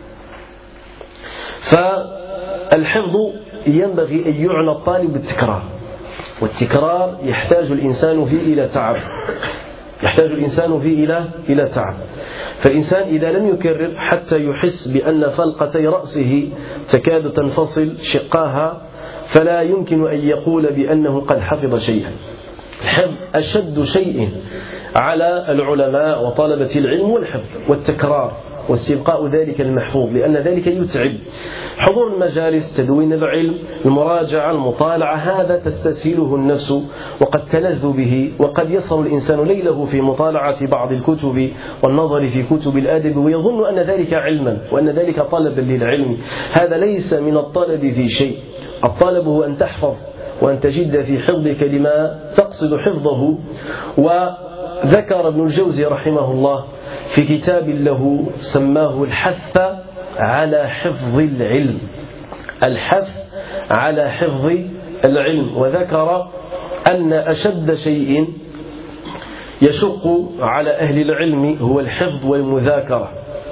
فالحفظ ينبغي أن يعنى الطالب بالتكرار، والتكرار يحتاج الإنسان فيه إلى تعب، يحتاج الإنسان فيه إلى إلى تعب. فالإنسان إذا لم يكرر حتى يحس بأن فلقتي رأسه تكاد تنفصل شقاها فلا يمكن أن يقول بأنه قد حفظ شيئا. الحفظ أشد شيء على العلماء وطلبة العلم والحفظ والتكرار واستبقاء ذلك المحفوظ، لأن ذلك يتعب. حضور المجالس، تدوين العلم، المراجعة، المطالعة، هذا تستسهله النفس وقد تلذ به، وقد يسهر الإنسان ليله في مطالعة بعض الكتب والنظر في كتب الأدب ويظن أن ذلك علما وأن ذلك طلبا للعلم. هذا ليس من الطلب في شيء. الطلب هو أن تحفظ وأن تجد في حفظك لما تقصد حفظه. وذكر ابن الجوزي رحمه الله في كتاب له سماه الحث على حفظ العلم، الحث على حفظ العلم، وذكر أن أشد شيء يشق على أهل العلم هو الحفظ والمذاكرة.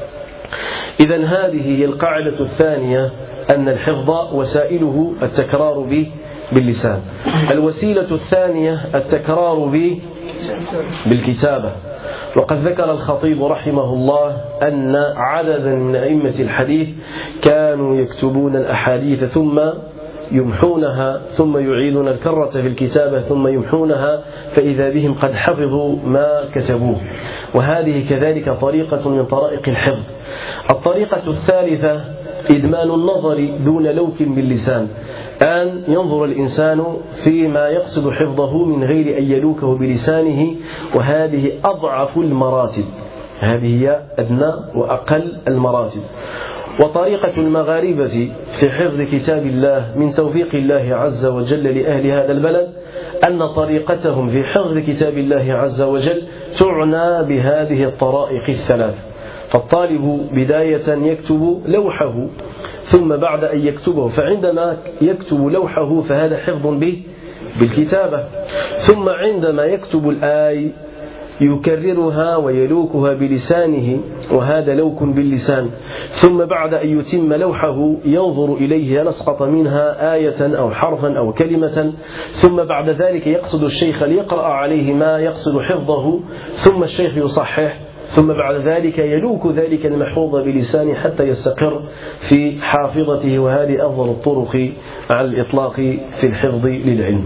إذن هذه هي القاعدة الثانية، أن الحفظ وسائله التكرار به باللسان. الوسيلة الثانية التكرار به بالكتابة. وقد ذكر الخطيب رحمه الله أن عددا من أئمة الحديث كانوا يكتبون الأحاديث ثم يمحونها ثم يعيدون الكرة في الكتابة ثم يمحونها، فإذا بهم قد حفظوا ما كتبوه. وهذه كذلك طريقة من طرائق الحفظ. الطريقة الثالثة إدمان النظر دون لوك باللسان، أن ينظر الإنسان فيما يقصد حفظه من غير أن يلوكه بلسانه، وهذه أضعف المراتب، هذه هي أدنى وأقل المراتب. وطريقة المغاربة في حفظ كتاب الله من توفيق الله عز وجل لأهل هذا البلد أن طريقتهم في حفظ كتاب الله عز وجل تعنى بهذه الطرائق الثلاث. فالطالب بداية يكتب لوحه، ثم بعد أن يكتبه فعندما يكتب لوحه فهذا حفظ به بالكتابة، ثم عندما يكتب الآية يكررها ويلوكها بلسانه وهذا لوك باللسان، ثم بعد أن يتم لوحه ينظر إليه نسقط منها آية أو حرفا أو كلمة، ثم بعد ذلك يقصد الشيخ ليقرأ عليه ما يقصد حفظه، ثم الشيخ يصحح، ثم بعد ذلك يلوك ذلك المحفوظ بلسانه حتى يستقر في حافظته. وهذه أفضل الطرق على الإطلاق في الحفظ للعلم.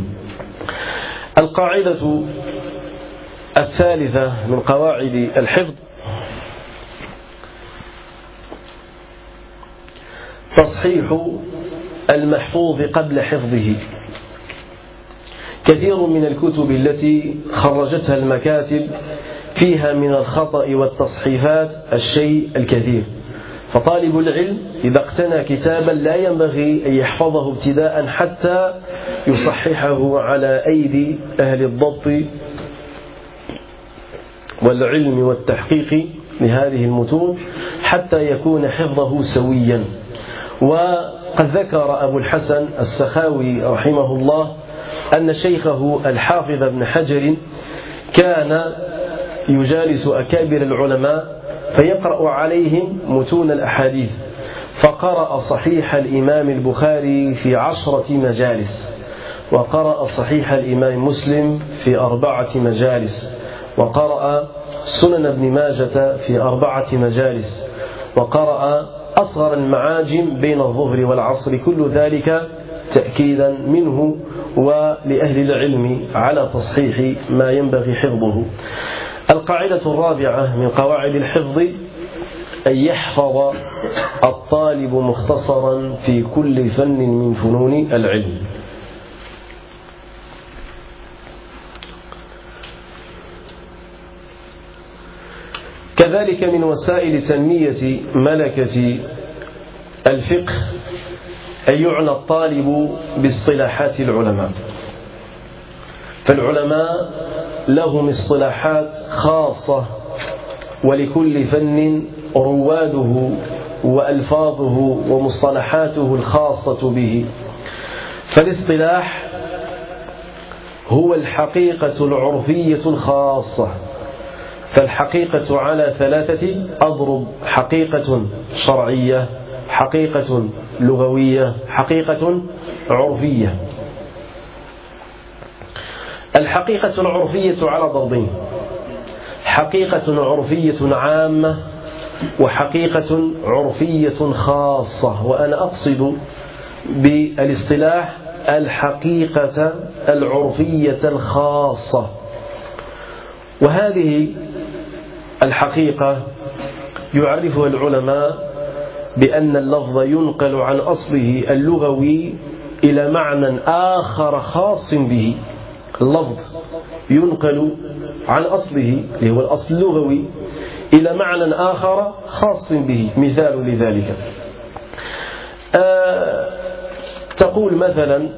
القاعدة الثالثة من قواعد الحفظ تصحيح المحفوظ قبل حفظه. كثير من الكتب التي خرجتها المكاتب فيها من الخطأ والتصحيفات الشيء الكثير، فطالب العلم إذا اقتنى كتابا لا ينبغي أن يحفظه ابتداء حتى يصححه على أيدي أهل الضبط والعلم والتحقيق لهذه المتون حتى يكون حفظه سويا. و وقد ذكر أبو الحسن السخاوي رحمه الله أن شيخه الحافظ ابن حجر كان يجالس أكابر العلماء فيقرأ عليهم متون الأحاديث، فقرأ صحيح الإمام البخاري في عشرة مجالس، وقرأ صحيح الإمام مسلم في أربعة مجالس، وقرأ سنن ابن ماجة في أربعة مجالس، وقرأ أصغر المعاجم بين الظهر والعصر، كل ذلك تأكيدا منه ولأهل العلم على تصحيح ما ينبغي حفظه. القاعدة الرابعة من قواعد الحفظ أن يحفظ الطالب مختصرا في كل فن من فنون العلم. كذلك من وسائل تنمية ملكة الفقه أن يعنى الطالب باصطلاحات العلماء، فالعلماء لهم اصطلاحات خاصة، ولكل فن رواده وألفاظه ومصطلحاته الخاصة به. فالاصطلاح هو الحقيقة العرفية الخاصة، فالحقيقة على ثلاثة أضرب: حقيقة شرعية، حقيقة لغوية، حقيقة عرفية. الحقيقة العرفية على ضربين: حقيقة عرفية عامة، وحقيقة عرفية خاصة. وأنا أقصد بالاصطلاح الحقيقة العرفية الخاصة. وهذه الحقيقة يعرفها العلماء بأن اللفظ ينقل عن أصله اللغوي إلى معنى آخر خاص به. اللفظ ينقل عن أصله اللي هو الأصل اللغوي إلى معنى آخر خاص به. مثال لذلك: آه تقول مثلا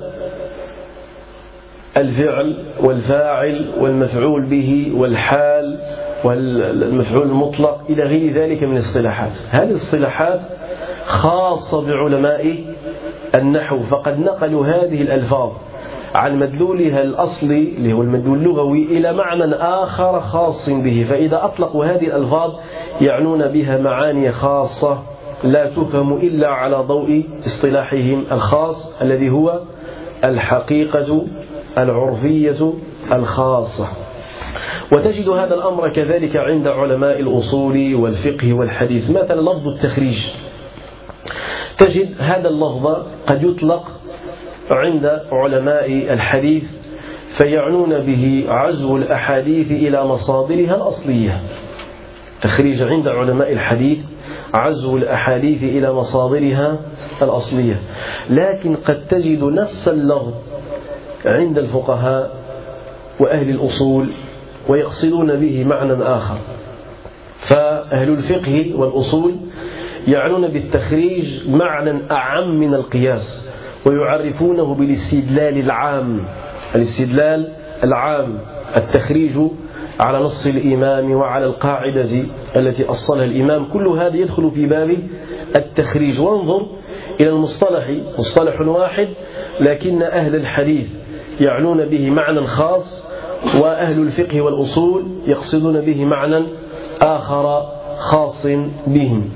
الفعل والفاعل والمفعول به والحال والمفعول المطلق إلى غير ذلك من الاصطلاحات. هذه الاصطلاحات خاصة بعلماء النحو، فقد نقلوا هذه الألفاظ عن مدلولها الأصلي اللي هو المدلول اللغوي إلى معنى آخر خاص به، فإذا أطلقوا هذه الألفاظ يعنون بها معاني خاصة لا تفهم إلا على ضوء اصطلاحهم الخاص الذي هو الحقيقة العرفية الخاصة. وتجد هذا الأمر كذلك عند علماء الأصول والفقه والحديث. مثلا لفظ التخريج، تجد هذا اللفظ قد يطلق عند علماء الحديث فيعنون به عزو الأحاديث إلى مصادرها الأصلية. تخريج عند علماء الحديث عزو الأحاديث إلى مصادرها الأصلية، لكن قد تجد نفس اللفظ عند الفقهاء وأهل الأصول ويقصدون به معنى آخر. فأهل الفقه والأصول يعنون بالتخريج معنى أعم من القياس، ويعرفونه بالاستدلال العام. الاستدلال العام التخريج على نص الإمام وعلى القاعدة التي أصلها الإمام، كل هذا يدخل في باب التخريج. وانظر إلى المصطلح، مصطلح واحد لكن أهل الحديث يعنون به معنى خاص، وأهل الفقه والأصول يقصدون به معنى آخر خاص بهم.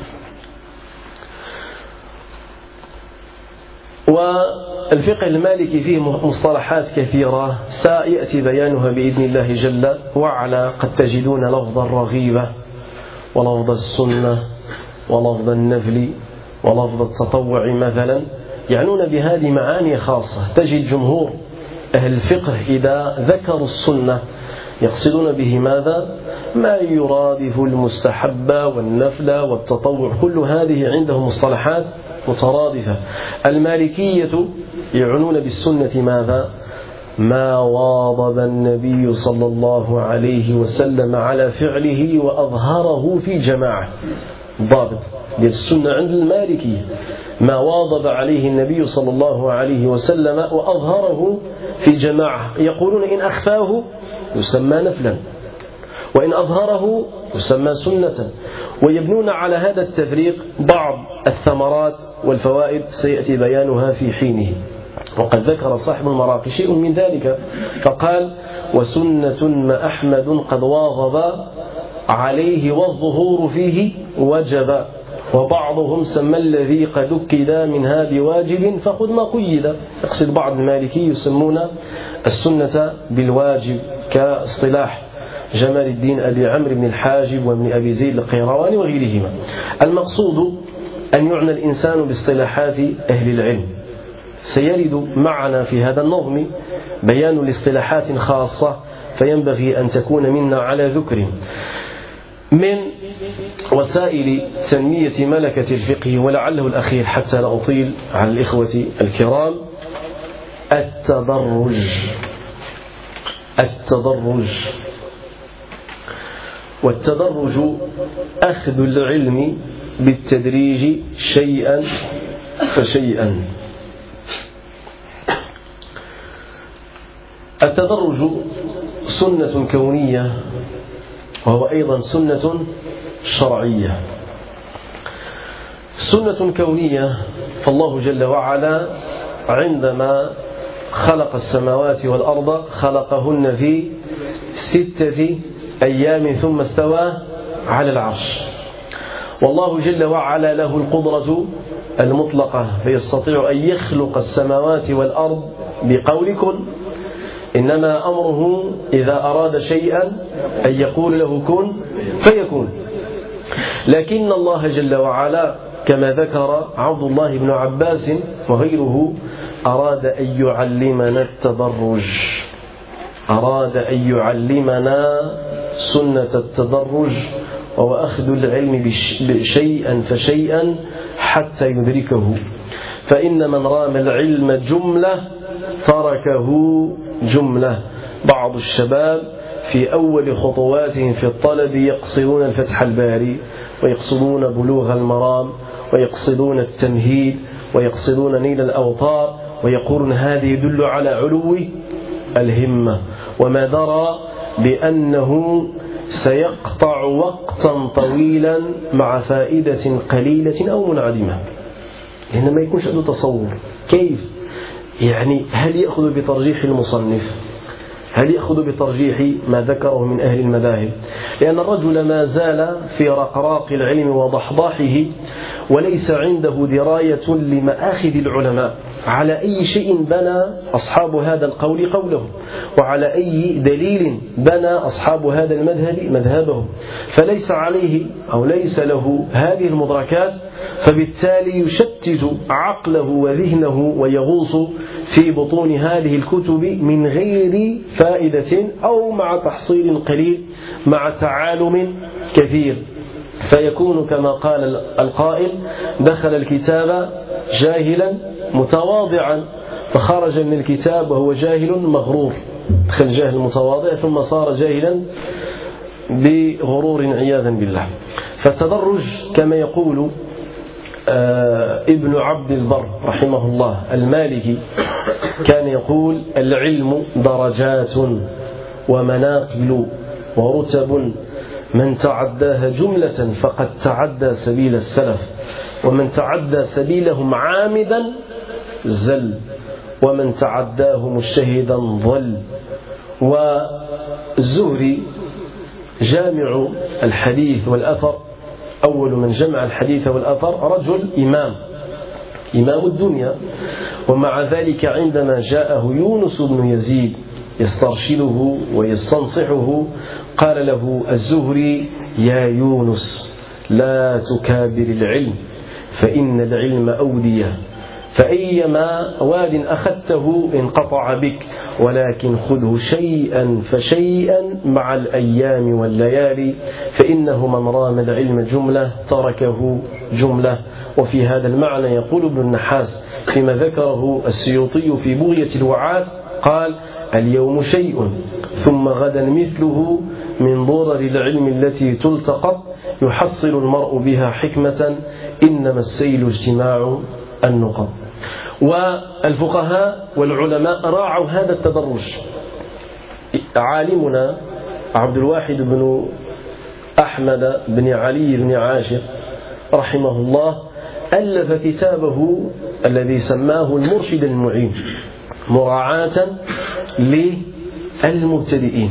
والفقه المالكي فيه مصطلحات كثيرة سيأتي بيانها بإذن الله جل وعلا. قد تجدون لفظ الرغيبة ولفظ السنة ولفظ النفل ولفظ التطوع مثلا، يعنون بهذه معاني خاصة. تجد جمهور أهل الفقه إذا ذكروا السنة يقصدون به ماذا؟ ما يرادف المستحب والنفل والتطوع، كل هذه عندهم مصطلحات مترادفة. المالكية يعنون بالسنة ماذا؟ ما واظب النبي صلى الله عليه وسلم على فعله وأظهره في جماعة. ضابط للسنة عند المالكية ما واظب عليه النبي صلى الله عليه وسلم وأظهره في جماعة. يقولون إن أخفاه يسمى نفلا، وإن أظهره يسمى سنة. ويبنون على هذا التفريق بعض الثمرات والفوائد سيأتي بيانها في حينه. وقد ذكر صاحب المراقي شيء من ذلك فقال: وسنة ما أحمد قد واظب عليه والظهور فيه وجب، وبعضهم سمى الذي قد أكد منها بواجب فخذ ما قيد. يقصد بعض المالكي يسمون السنة بالواجب كاصطلاح جمال الدين أبي عمرو بن الحاجب وابن أبي زيد القيرواني وغيرهما. المقصود أن يعنى الإنسان باصطلاحات أهل العلم. سيرد معنا في هذا النظم بيان لاصطلاحات خاصة فينبغي أن تكون منا على ذكر. من وسائل تنمية ملكة الفقه ولعله الأخير حتى لا أطيل على الإخوة الكرام التدرج. التدرج والتدرج أخذ العلم بالتدريج شيئا فشيئا. التدرج سنة كونية وهو أيضا سنة شرعية. سنة كونية فالله جل وعلا عندما خلق السماوات والأرض خلقهن في ستة أيام ثم استوى على العرش. والله جل وعلا له القدرة المطلقة فيستطيع أن يخلق السماوات والأرض بقول كن، إنما أمره إذا أراد شيئا أن يقول له كن فيكون. لكن الله جل وعلا كما ذكر عبد الله بن عباس وغيره أراد أن يعلمنا التدرج، أراد أن يعلمنا سنة التدرج وهو أخذ العلم شيئا فشيئا حتى يدركه. فإن من رام العلم جملة تركه جملة. بعض الشباب في أول خطواتهم في الطلب يقصدون الفتح الباري ويقصدون بلوغ المرام ويقصدون التمهيد ويقصدون نيل الأوطار ويقولون هذا يدل على علو الهمة، وما درى بأنه سيقطع وقتا طويلا مع فائدة قليلة أو منعدمة. لأن ما يكونش عنده تصور كيف يعني هل يأخذ بترجيح المصنف، هل يأخذ بترجيح ما ذكره من أهل المذاهب، لأن الرجل ما زال في رقراق العلم وضحضاحه وليس عنده دراية لمآخذ العلماء. على أي شيء بنى أصحاب هذا القول قولهم، وعلى أي دليل بنى أصحاب هذا المذهب مذهبهم، فليس عليه أو ليس له هذه المدركات، فبالتالي يشتت عقله وذهنه ويغوص في بطون هذه الكتب من غير فائدة أو مع تحصيل قليل مع تعالم كثير، فيكون كما قال القائل دخل الكتاب جاهلا متواضعا فخرج من الكتاب وهو جاهل مغرور. دخل جاهل متواضع ثم صار جاهلا بغرور عياذا بالله. فالتدرج كما يقول ابن عبد البر رحمه الله المالكي كان يقول العلم درجات ومناقل ورتب، من تعداها جملة فقد تعدى سبيل السلف، ومن تعدى سبيلهم عامدا زل، ومن تعداه مجتهدا ضل. والزهري جامع الحديث والأثر، أول من جمع الحديث والأثر رجل إمام إمام الدنيا، ومع ذلك عندما جاءه يونس بن يزيد يسترشده ويستنصحه قال له الزهري يا يونس لا تكابر العلم فإن العلم أودية، فأيما واد أخذته انقطع بك، ولكن خذه شيئا فشيئا مع الأيام والليالي، فإنه من رام العلم جملة تركه جملة. وفي هذا المعنى يقول ابن النحاس فيما ذكره السيوطي في بغية الوعاة قال اليوم شيء ثم غدا مثله من ضرر العلم التي تلتقط يحصل المرء بها حكمة إنما السيل اجتماع النقط. والفقهاء والعلماء راعوا هذا التدرج. عالمنا عبد الواحد بن أحمد بن علي بن عاشر رحمه الله ألف كتابه الذي سماه المرشد المعين مراعاة للمبتدئين.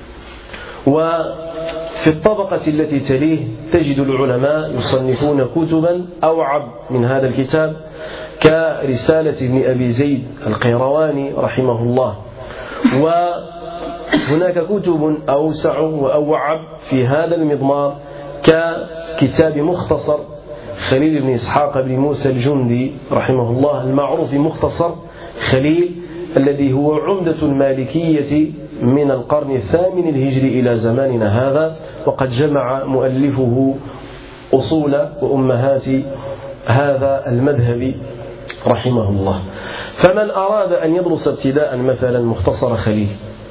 وفي الطبقة التي تليه تجد العلماء يصنفون كتبا أوعب من هذا الكتاب كرسالة ابن أبي زيد القيرواني رحمه الله. وهناك كتب أوسع وأوعب في هذا المضمار ككتاب مختصر خليل بن إسحاق بن موسى الجندي رحمه الله المعروف بمختصر خليل، الذي هو عمدة المالكية من القرن الثامن الهجري إلى زماننا هذا، وقد جمع مؤلفه أصول وأمهات هذا المذهب رحمه الله. فمن أراد أن يدرس ابتداء مثلا مختصر خليل،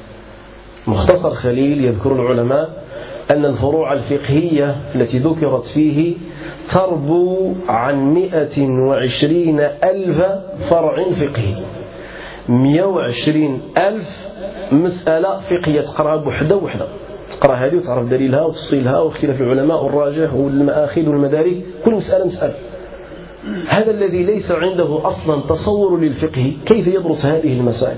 مختصر خليل يذكر العلماء أن الفروع الفقهية التي ذكرت فيه تربو عن مئة وعشرين ألف فرع فقهي، مئة وعشرين ألف مسألة فقهية تقرأها بوحدة وحدة، تقرأ هذه وتعرف دليلها وتفصيلها واختلاف العلماء والراجح والمآخذ والمدارك، كل مسألة مسألة. هذا الذي ليس عنده أصلا تصور للفقه كيف يدرس هذه المسائل؟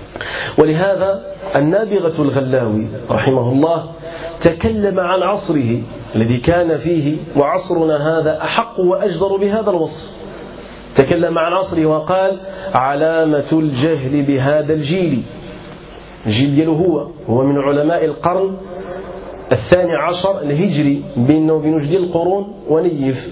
ولهذا النابغة الغلاوي رحمه الله تكلم عن عصره الذي كان فيه، وعصرنا هذا أحق وأجدر بهذا الوصف. تكلم عن عصره وقال: علامة الجهل بهذا الجيل، الجيل دياله هو هو من علماء القرن الثاني عشر الهجري، بينه وبين جديد القرون ونيف.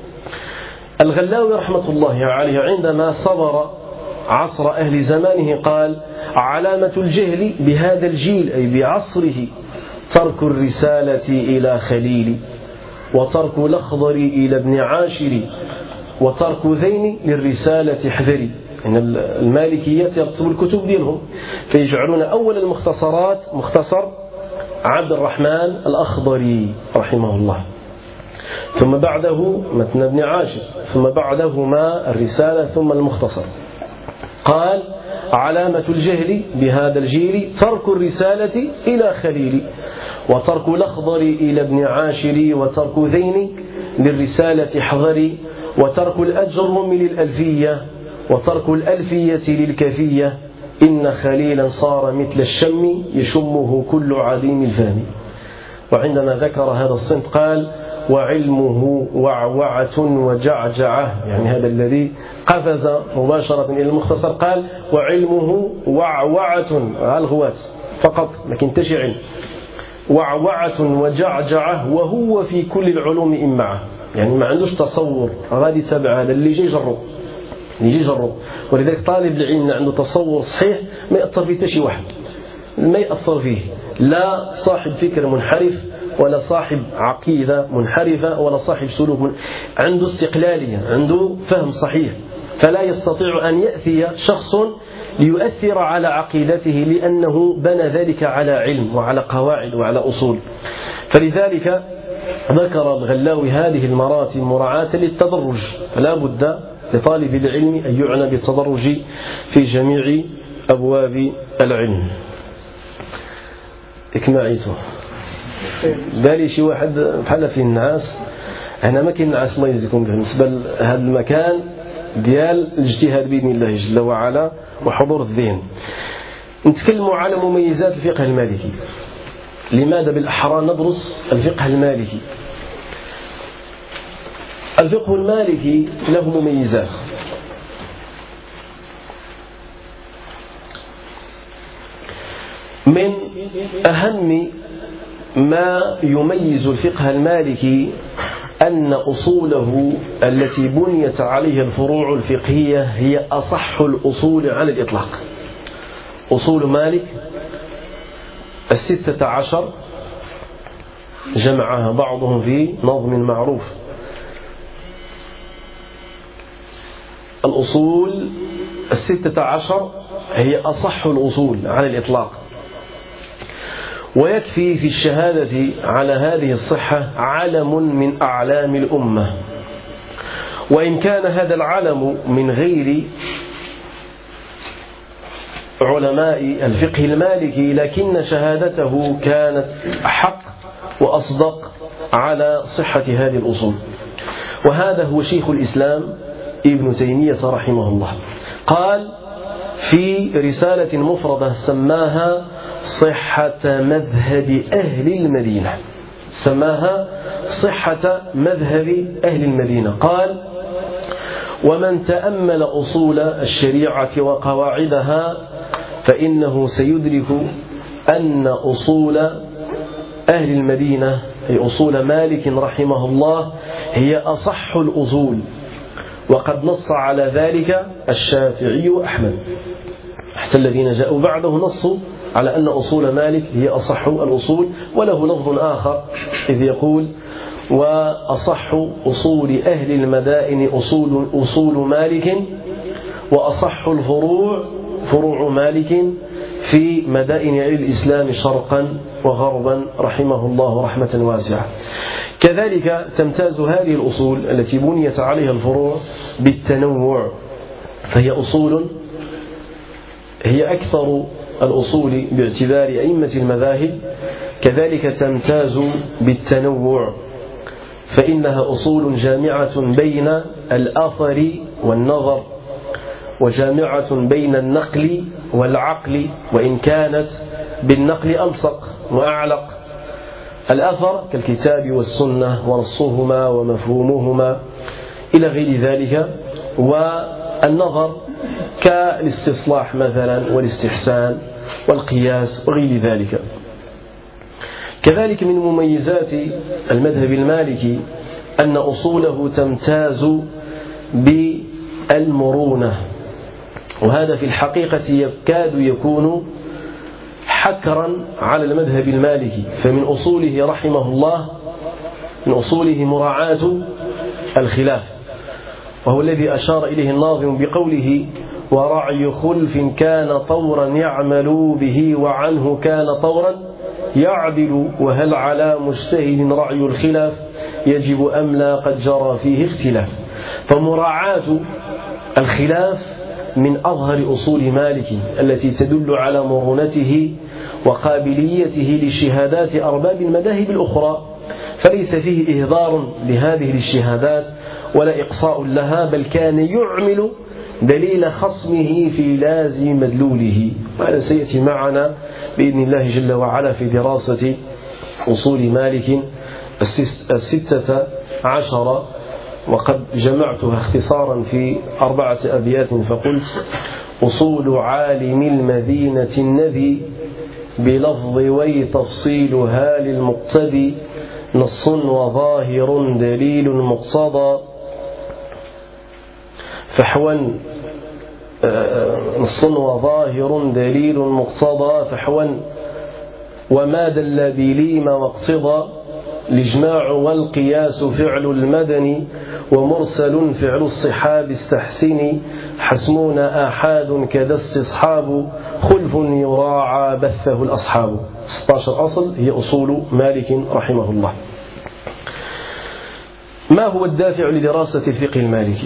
الغلاوي رحمة الله عليه عندما صبر عصر أهل زمانه قال: علامة الجهل بهذا الجيل أي بعصره ترك الرسالة إلى خليل، وترك الأخضر إلى ابن عاشر، وترك ذين للرسالة حذري. إن المالكيات يرتبوا الكتب ديالهم فيجعلون أول المختصرات مختصر عبد الرحمن الأخضري رحمه الله، ثم بعده متن ابن عاشر، ثم بعدهما الرسالة، ثم المختصر. قال: علامة الجهل بهذا الجيل ترك الرسالة إلى خليل، وترك الأخضر إلى ابن عاشر، وترك ذين للرسالة حضري، وترك الأجرم للألفية، وترك الألفية للكفية. إن خليلا صار مثل الشم يشمه كل عديم الفهم. وعندما ذكر هذا الصنف قال: وعلمه وعوعة وجعجعة، يعني هذا الذي قفز مباشرة إلى المختصر قال: وعلمه وعوعة، الغوات فقط لكن تشعل، وعوعة وجعجعة، وهو في كل العلوم إمعة، يعني ما عندوش تصور غادي تابع هذا اللي يجي يجرب يجي يجرب. ولذلك طالب العلم عنده تصور صحيح ما يأثر فيه شي واحد، ما يأثر فيه لا صاحب فكر منحرف، ولا صاحب عقيدة منحرفة، ولا صاحب سلوك من... عنده استقلالية، عنده فهم صحيح، فلا يستطيع أن يأتي شخص ليؤثر على عقيدته لأنه بنى ذلك على علم وعلى قواعد وعلى أصول. فلذلك ذكر الغلاوي هذه المراتب مراعاة للتدرج، فلا بد لطالب العلم أن يعنى بالتدرج في جميع أبواب العلم. إكماعيته بالي شي واحد بحال في النعاس، أنا ما كاين نعاس الله يجزيكم بالنسبة لهذا المكان ديال الاجتهاد بإذن الله جل وعلا وحضور الذهن. نتكلموا على مميزات الفقه المالكي. لماذا بالأحرى ندرس الفقه المالكي؟ الفقه المالكي له مميزات. من أهم ما يميز الفقه المالكي أن أصوله التي بنيت عليها الفروع الفقهية هي أصح الأصول على الإطلاق. أصول مالك الستة عشر جمعها بعضهم في نظم معروف. الأصول الستة عشر هي أصح الأصول على الإطلاق، ويكفي في الشهادة على هذه الصحة علم من أعلام الأمة. وإن كان هذا العلم من غير علماء الفقه المالكي، لكن شهادته كانت أحق وأصدق على صحة هذه الأصول. وهذا هو شيخ الإسلام ابن تيمية رحمه الله. قال في رسالة مفردة سماها صحة مذهب أهل المدينة، سماها صحة مذهب أهل المدينة. قال: ومن تأمل أصول الشريعة وقواعدها فإنه سيدرك أن أصول أهل المدينة أي أصول مالك رحمه الله هي أصح الأصول، وقد نص على ذلك الشافعي وأحمد، حتى الذين جاءوا بعده نصوا على أن أصول مالك هي أصح الأصول. وله لفظ آخر إذ يقول: وأصح أصول أهل المدائن أصول, أصول مالك، وأصح الفروع فروع مالك في مدائن الإسلام شرقا وغربا رحمه الله رحمة واسعة. كذلك تمتاز هذه الأصول التي بنيت عليها الفروع بالتنوع، فهي أصول هي أكثر الأصول باعتبار أئمة المذاهب، كذلك تمتاز بالتنوع، فإنها أصول جامعة بين الأثر والنظر، وجامعة بين النقل والعقل، وإن كانت بالنقل ألصق وأعلق. الأثر كالكتاب والسنة ونصهما ومفهومهما إلى غير ذلك، والنظر كالاستصلاح مثلا والاستحسان والقياس وغير ذلك. كذلك من مميزات المذهب المالكي أن أصوله تمتاز بالمرونة، وهذا في الحقيقة يكاد يكون حكرا على المذهب المالكي. فمن أصوله رحمه الله من أصوله مراعاة الخلاف، وهو الذي أشار إليه الناظم بقوله: ورعي خلف كان طورا يعمل به وعنه كان طورا يعدل، وهل على مجتهد رعي الخلاف يجب أم لا قد جرى فيه اختلاف. فمراعاة الخلاف من أظهر أصول مالك التي تدل على مرونته وقابليته لشهادات أرباب المذاهب الأخرى، فليس فيه إهدار لهذه الاجتهادات ولا إقصاء لها، بل كان يعمل دليل خصمه في لازم مدلوله. وهذا سيأتي معنا بإذن الله جل وعلا في دراسة أصول مالك الستة عشر، وقد جمعتها اختصارا في أربعة أبيات فقلت: أصول عالم المدينة النذي بلفظ وتفصيلها للمقتدي نص وظاهر دليل مقصدى فحوا نص وظاهر دليل مقصدى فحوا وما دل بليم واقتضى الإجماع والقياس فعل المدني ومرسل فعل الصحاب استحسني حسمون آحاد كذا استصحاب خلف يراعى بثه الأصحاب. ستة عشر أصل هي أصول مالك رحمه الله. ما هو الدافع لدراسة الفقه المالكي؟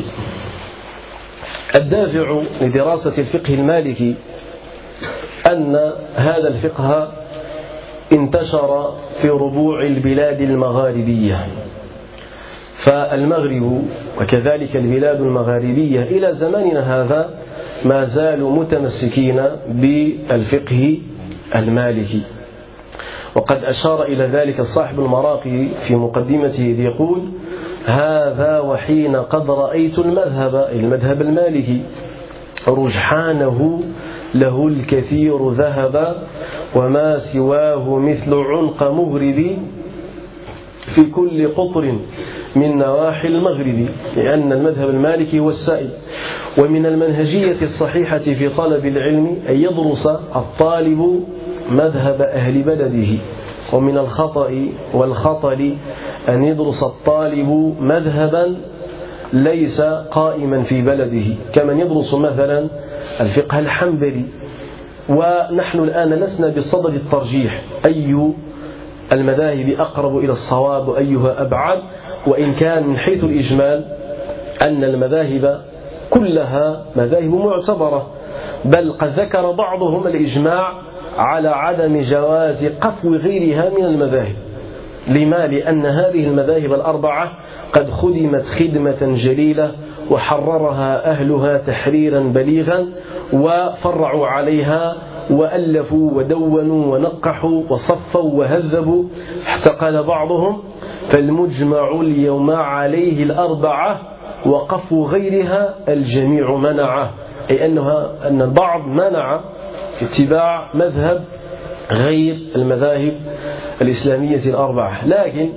الدافع لدراسة الفقه المالكي أن هذا الفقه انتشر في ربوع البلاد المغاربية، فالمغرب وكذلك البلاد المغاربية إلى زماننا هذا ما زالوا متمسكين بالفقه المالكي. وقد أشار إلى ذلك صاحب المراقي في مقدمته إذ يقول: هذا وحين قد رأيت المذهب المذهب المالكي رجحانه له الكثير ذهب وما سواه مثل عنق مغرب في كل قطر من نواحي المغرب، لأن المذهب المالكي هو السائد. ومن المنهجية الصحيحة في طلب العلم أن يدرس الطالب مذهب أهل بلده، ومن الخطأ والخطل أن يدرس الطالب مذهبا ليس قائما في بلده، كمن يدرس مثلا الفقه الحنبلي. ونحن الآن لسنا بصدد الترجيح أي المذاهب أقرب إلى الصواب وأيها أبعد، وإن كان من حيث الإجمال أن المذاهب كلها مذاهب معتبرة، بل قد ذكر بعضهم الإجماع على عدم جواز قفو غيرها من المذاهب. لما؟ لأن هذه المذاهب الأربعة قد خدمت خدمة جليلة وحررها أهلها تحريرا بليغا، وفرعوا عليها وألفوا ودونوا ونقحوا وصفوا وهذبوا، حتى قال بعضهم: فالمجمع اليوم عليه الأربعة وقف غيرها الجميع منعه، أي أنها أن البعض منع اتباع مذهب غير المذاهب الإسلامية الأربعة. لكن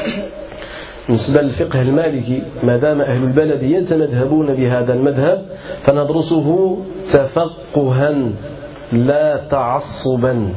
بالنسبة للفقه المالكي ما دام أهل البلد يتمذهبون بهذا المذهب فندرسه تفقها لا تعصبا،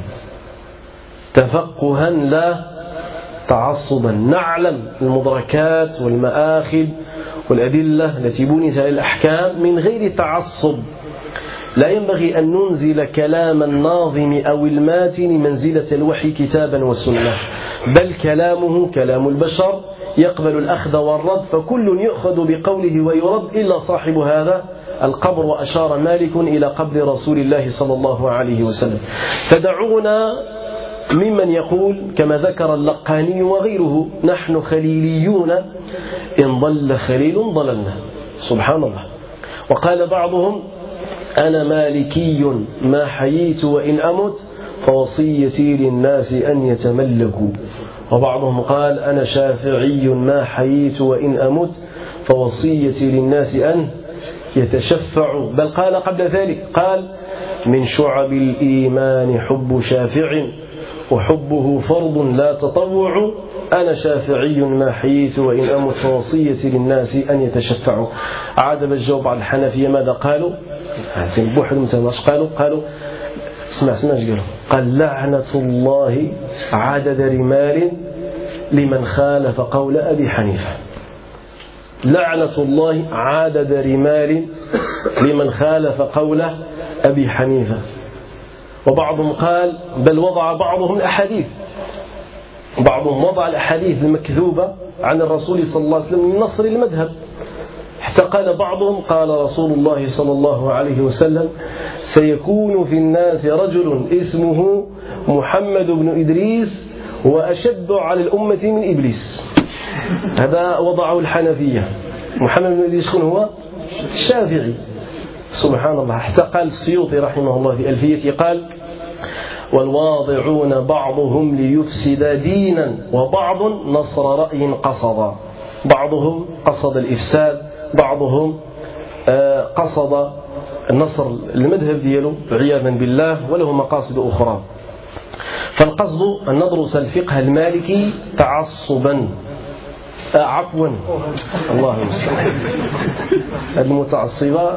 تفقها لا تعصبا، نعلم المدركات والمآخذ والأدلة التي بنيت على الأحكام من غير تعصب. لا ينبغي أن ننزل كلام الناظم أو الماتن منزلة الوحي كتابا والسنة، بل كلامه كلام البشر يقبل الأخذ والرد، فكل يؤخذ بقوله ويرد إلا صاحب هذا القبر. وأشار مالك إلى قبر رسول الله صلى الله عليه وسلم. فدعونا ممن يقول كما ذكر اللقاني وغيره: نحن خليليون، إن ضل خليل ضللنا. سبحان الله. وقال بعضهم: أنا مالكي ما حييت وإن أمت فوصيتي للناس أن يتملكوا. وبعضهم قال: أنا شافعي ما حييت وإن أمت فوصيتي للناس أن يتشفعوا. بل قال قبل ذلك، قال: من شعب الإيمان حب شافع وحبه فرض لا تطوع، أنا شافعي ما حييت وإن أمت فوصيتي للناس أن يتشفعوا. عاد بالجواب على الحنفية ماذا قالوا؟ قالوا قالوا اسمع اسمع قالوا قال: لعنة الله عدد رمال لمن خالف قول أبي حنيفة. لعنة الله عدد رمال لمن خالف قول أبي حنيفة. وبعضهم قال: بل وضع بعضهم الأحاديث، بعضهم وضع الأحاديث المكذوبة عن الرسول صلى الله عليه وسلم من نصر المذهب، حتى قال بعضهم: قال رسول الله صلى الله عليه وسلم: سيكون في الناس رجل اسمه محمد بن إدريس وأشد على الأمة من إبليس. هذا وضعه الحنفية. محمد بن إدريس شكون هو؟ الشافعي. سبحان الله. حتى قال السيوطي رحمه الله في ألفيته، قال: والواضعون بعضهم ليفسد دينا وبعض نصر رأي قصد. بعضهم قصد الإفساد، بعضهم قصد النصر المذهب دياله عياذا بالله، وله مقاصد أخرى. فالقصد أن ندرس الفقه المالكي تعصبا، عفوا الله المستعان، المتعصبة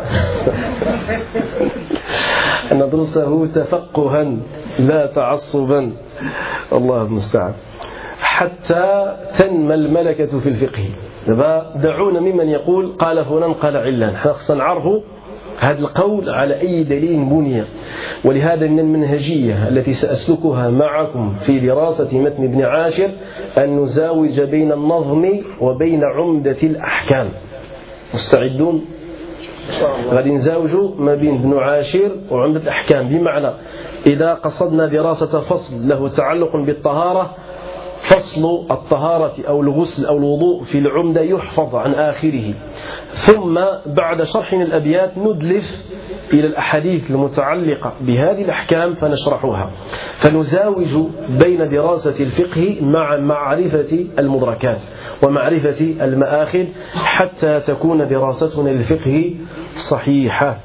أن ندرسه تفقها لا تعصبا، الله المستعان، حتى تنمى الملكة في الفقه. دعونا ممن يقول قال فلان قال علان، خاصة نعرفوا هذا القول على أي دليل بني. ولهذا من المنهجية التي سأسلكها معكم في دراسة متن ابن عاشر أن نزاوج بين النظم وبين عمدة الأحكام. مستعدون؟ غادي نزاوج ما بين ابن عاشر وعمدة الأحكام، بمعنى إذا قصدنا دراسة فصل له تعلق بالطهارة، فصل الطهارة أو الغسل أو الوضوء في العمدة يحفظ عن آخره، ثم بعد شرح الأبيات ندلف إلى الأحاديث المتعلقة بهذه الأحكام فنشرحها. فنزاوج بين دراسة الفقه مع معرفة المدركات ومعرفة المآخذ حتى تكون دراستنا للفقه صحيحة.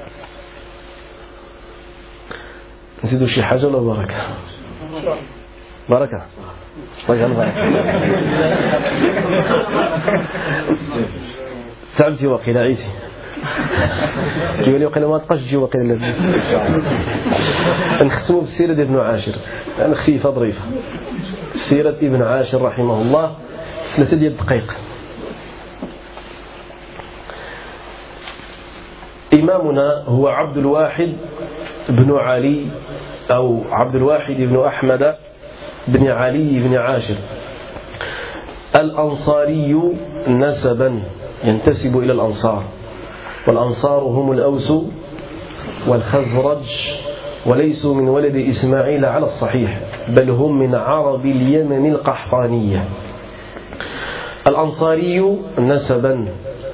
نزيدوا شي حاجة ولا بركة؟ بركة بركة. تعبتي وقيل عيتي كيولي وقيل ما تبقاش تجي وقيل لازم نختموا بالسيرة ابن عاشر. أنا خفيفة ظريفة. سيرة ابن عاشر رحمه الله ثلاثة ديال الدقائق. إمامنا هو عبد الواحد بن علي أو عبد الواحد بن أحمد بن علي بن عاشر الأنصاري نسبا، ينتسب إلى الأنصار، والأنصار هم الأوس والخزرج وليسوا من ولد إسماعيل على الصحيح، بل هم من عرب اليمن القحطانية. الأنصاري نسبا،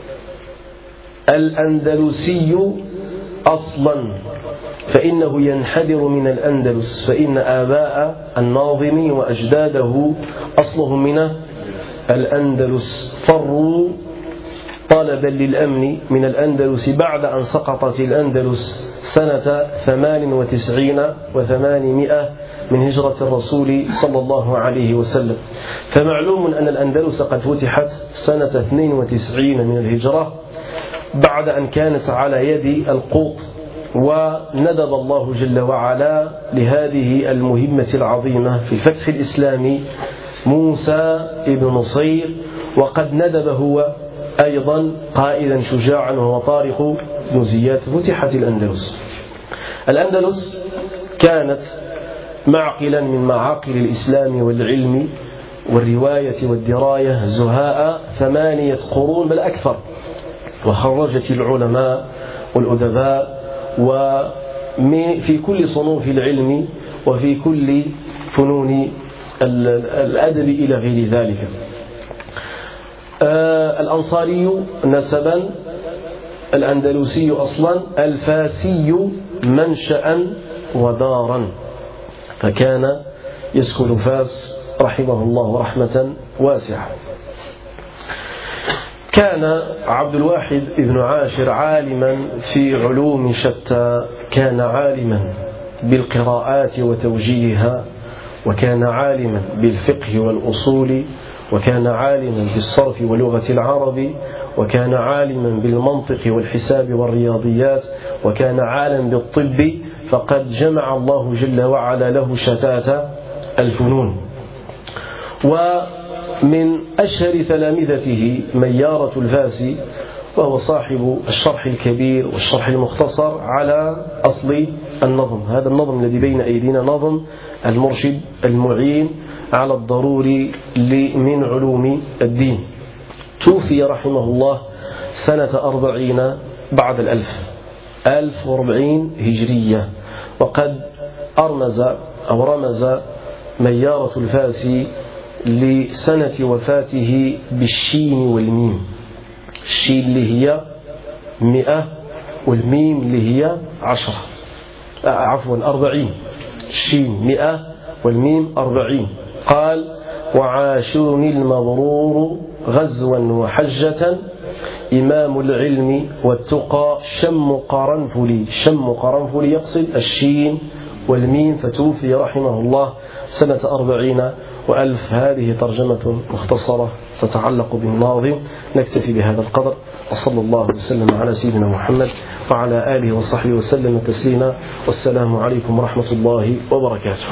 الأندلسي أصلا، فإنه ينحدر من الأندلس، فإن آباء الناظم وأجداده أصلهم من الأندلس، فروا طلبا للأمن من الأندلس بعد أن سقطت الأندلس سنة ثمان وتسعين وثمانمائة من هجرة الرسول صلى الله عليه وسلم. فمعلوم أن الأندلس قد فتحت سنة اثنين وتسعين من الهجرة بعد أن كانت على يد القوط، وندب الله جل وعلا لهذه المهمة العظيمة في الفتح الإسلامي موسى ابن نصير، وقد ندب هو أيضا قائدا شجاعا وهو طارق بن زياد. فتحت الأندلس. الأندلس كانت معقلا من معاقل الإسلام والعلم والرواية والدراية زهاء ثمانية قرون بل أكثر، وخرجت العلماء والأدباء وفي كل صنوف العلم وفي كل فنون الأدب إلى غير ذلك. آه الأنصاري نسبا، الأندلسي أصلا، الفاسي منشأ ودارا، فكان يسكن فاس رحمه الله رحمة واسعة. كان عبد الواحد بن عاشر عالما في علوم شتى، كان عالما بالقراءات وتوجيهها، وكان عالما بالفقه والأصول، وكان عالما بالصرف ولغة العرب، وكان عالما بالمنطق والحساب والرياضيات، وكان عالما بالطب، فقد جمع الله جل وعلا له شتات الفنون. ومن أشهر تلامذته ميارة الفاسي، وهو صاحب الشرح الكبير والشرح المختصر على أصل النظم. هذا النظم الذي بين أيدينا نظم المرشد المعين على الضروري من علوم الدين. توفي رحمه الله سنة أربعين بعد الألف، ألف وأربعين هجرية. وقد أرمز أو رمز ميارة الفاسي لسنة وفاته بالشين والميم، الشين اللي هي مئة والميم اللي هي عشرة، عفوا أربعين، الشين مئة والميم أربعين. قال: وعاشرني المبرور غزوا وحجة، إمام العلم والتقى شم قرنفلي. شم قرنفلي يقصد الشين والميم، فتوفي رحمه الله سنة أربعين وألف. هذه ترجمة مختصرة تتعلق بالناظم. نكتفي بهذا القدر، وصلى الله وسلم على سيدنا محمد وعلى آله وصحبه وسلم تسليما، والسلام عليكم ورحمة الله وبركاته.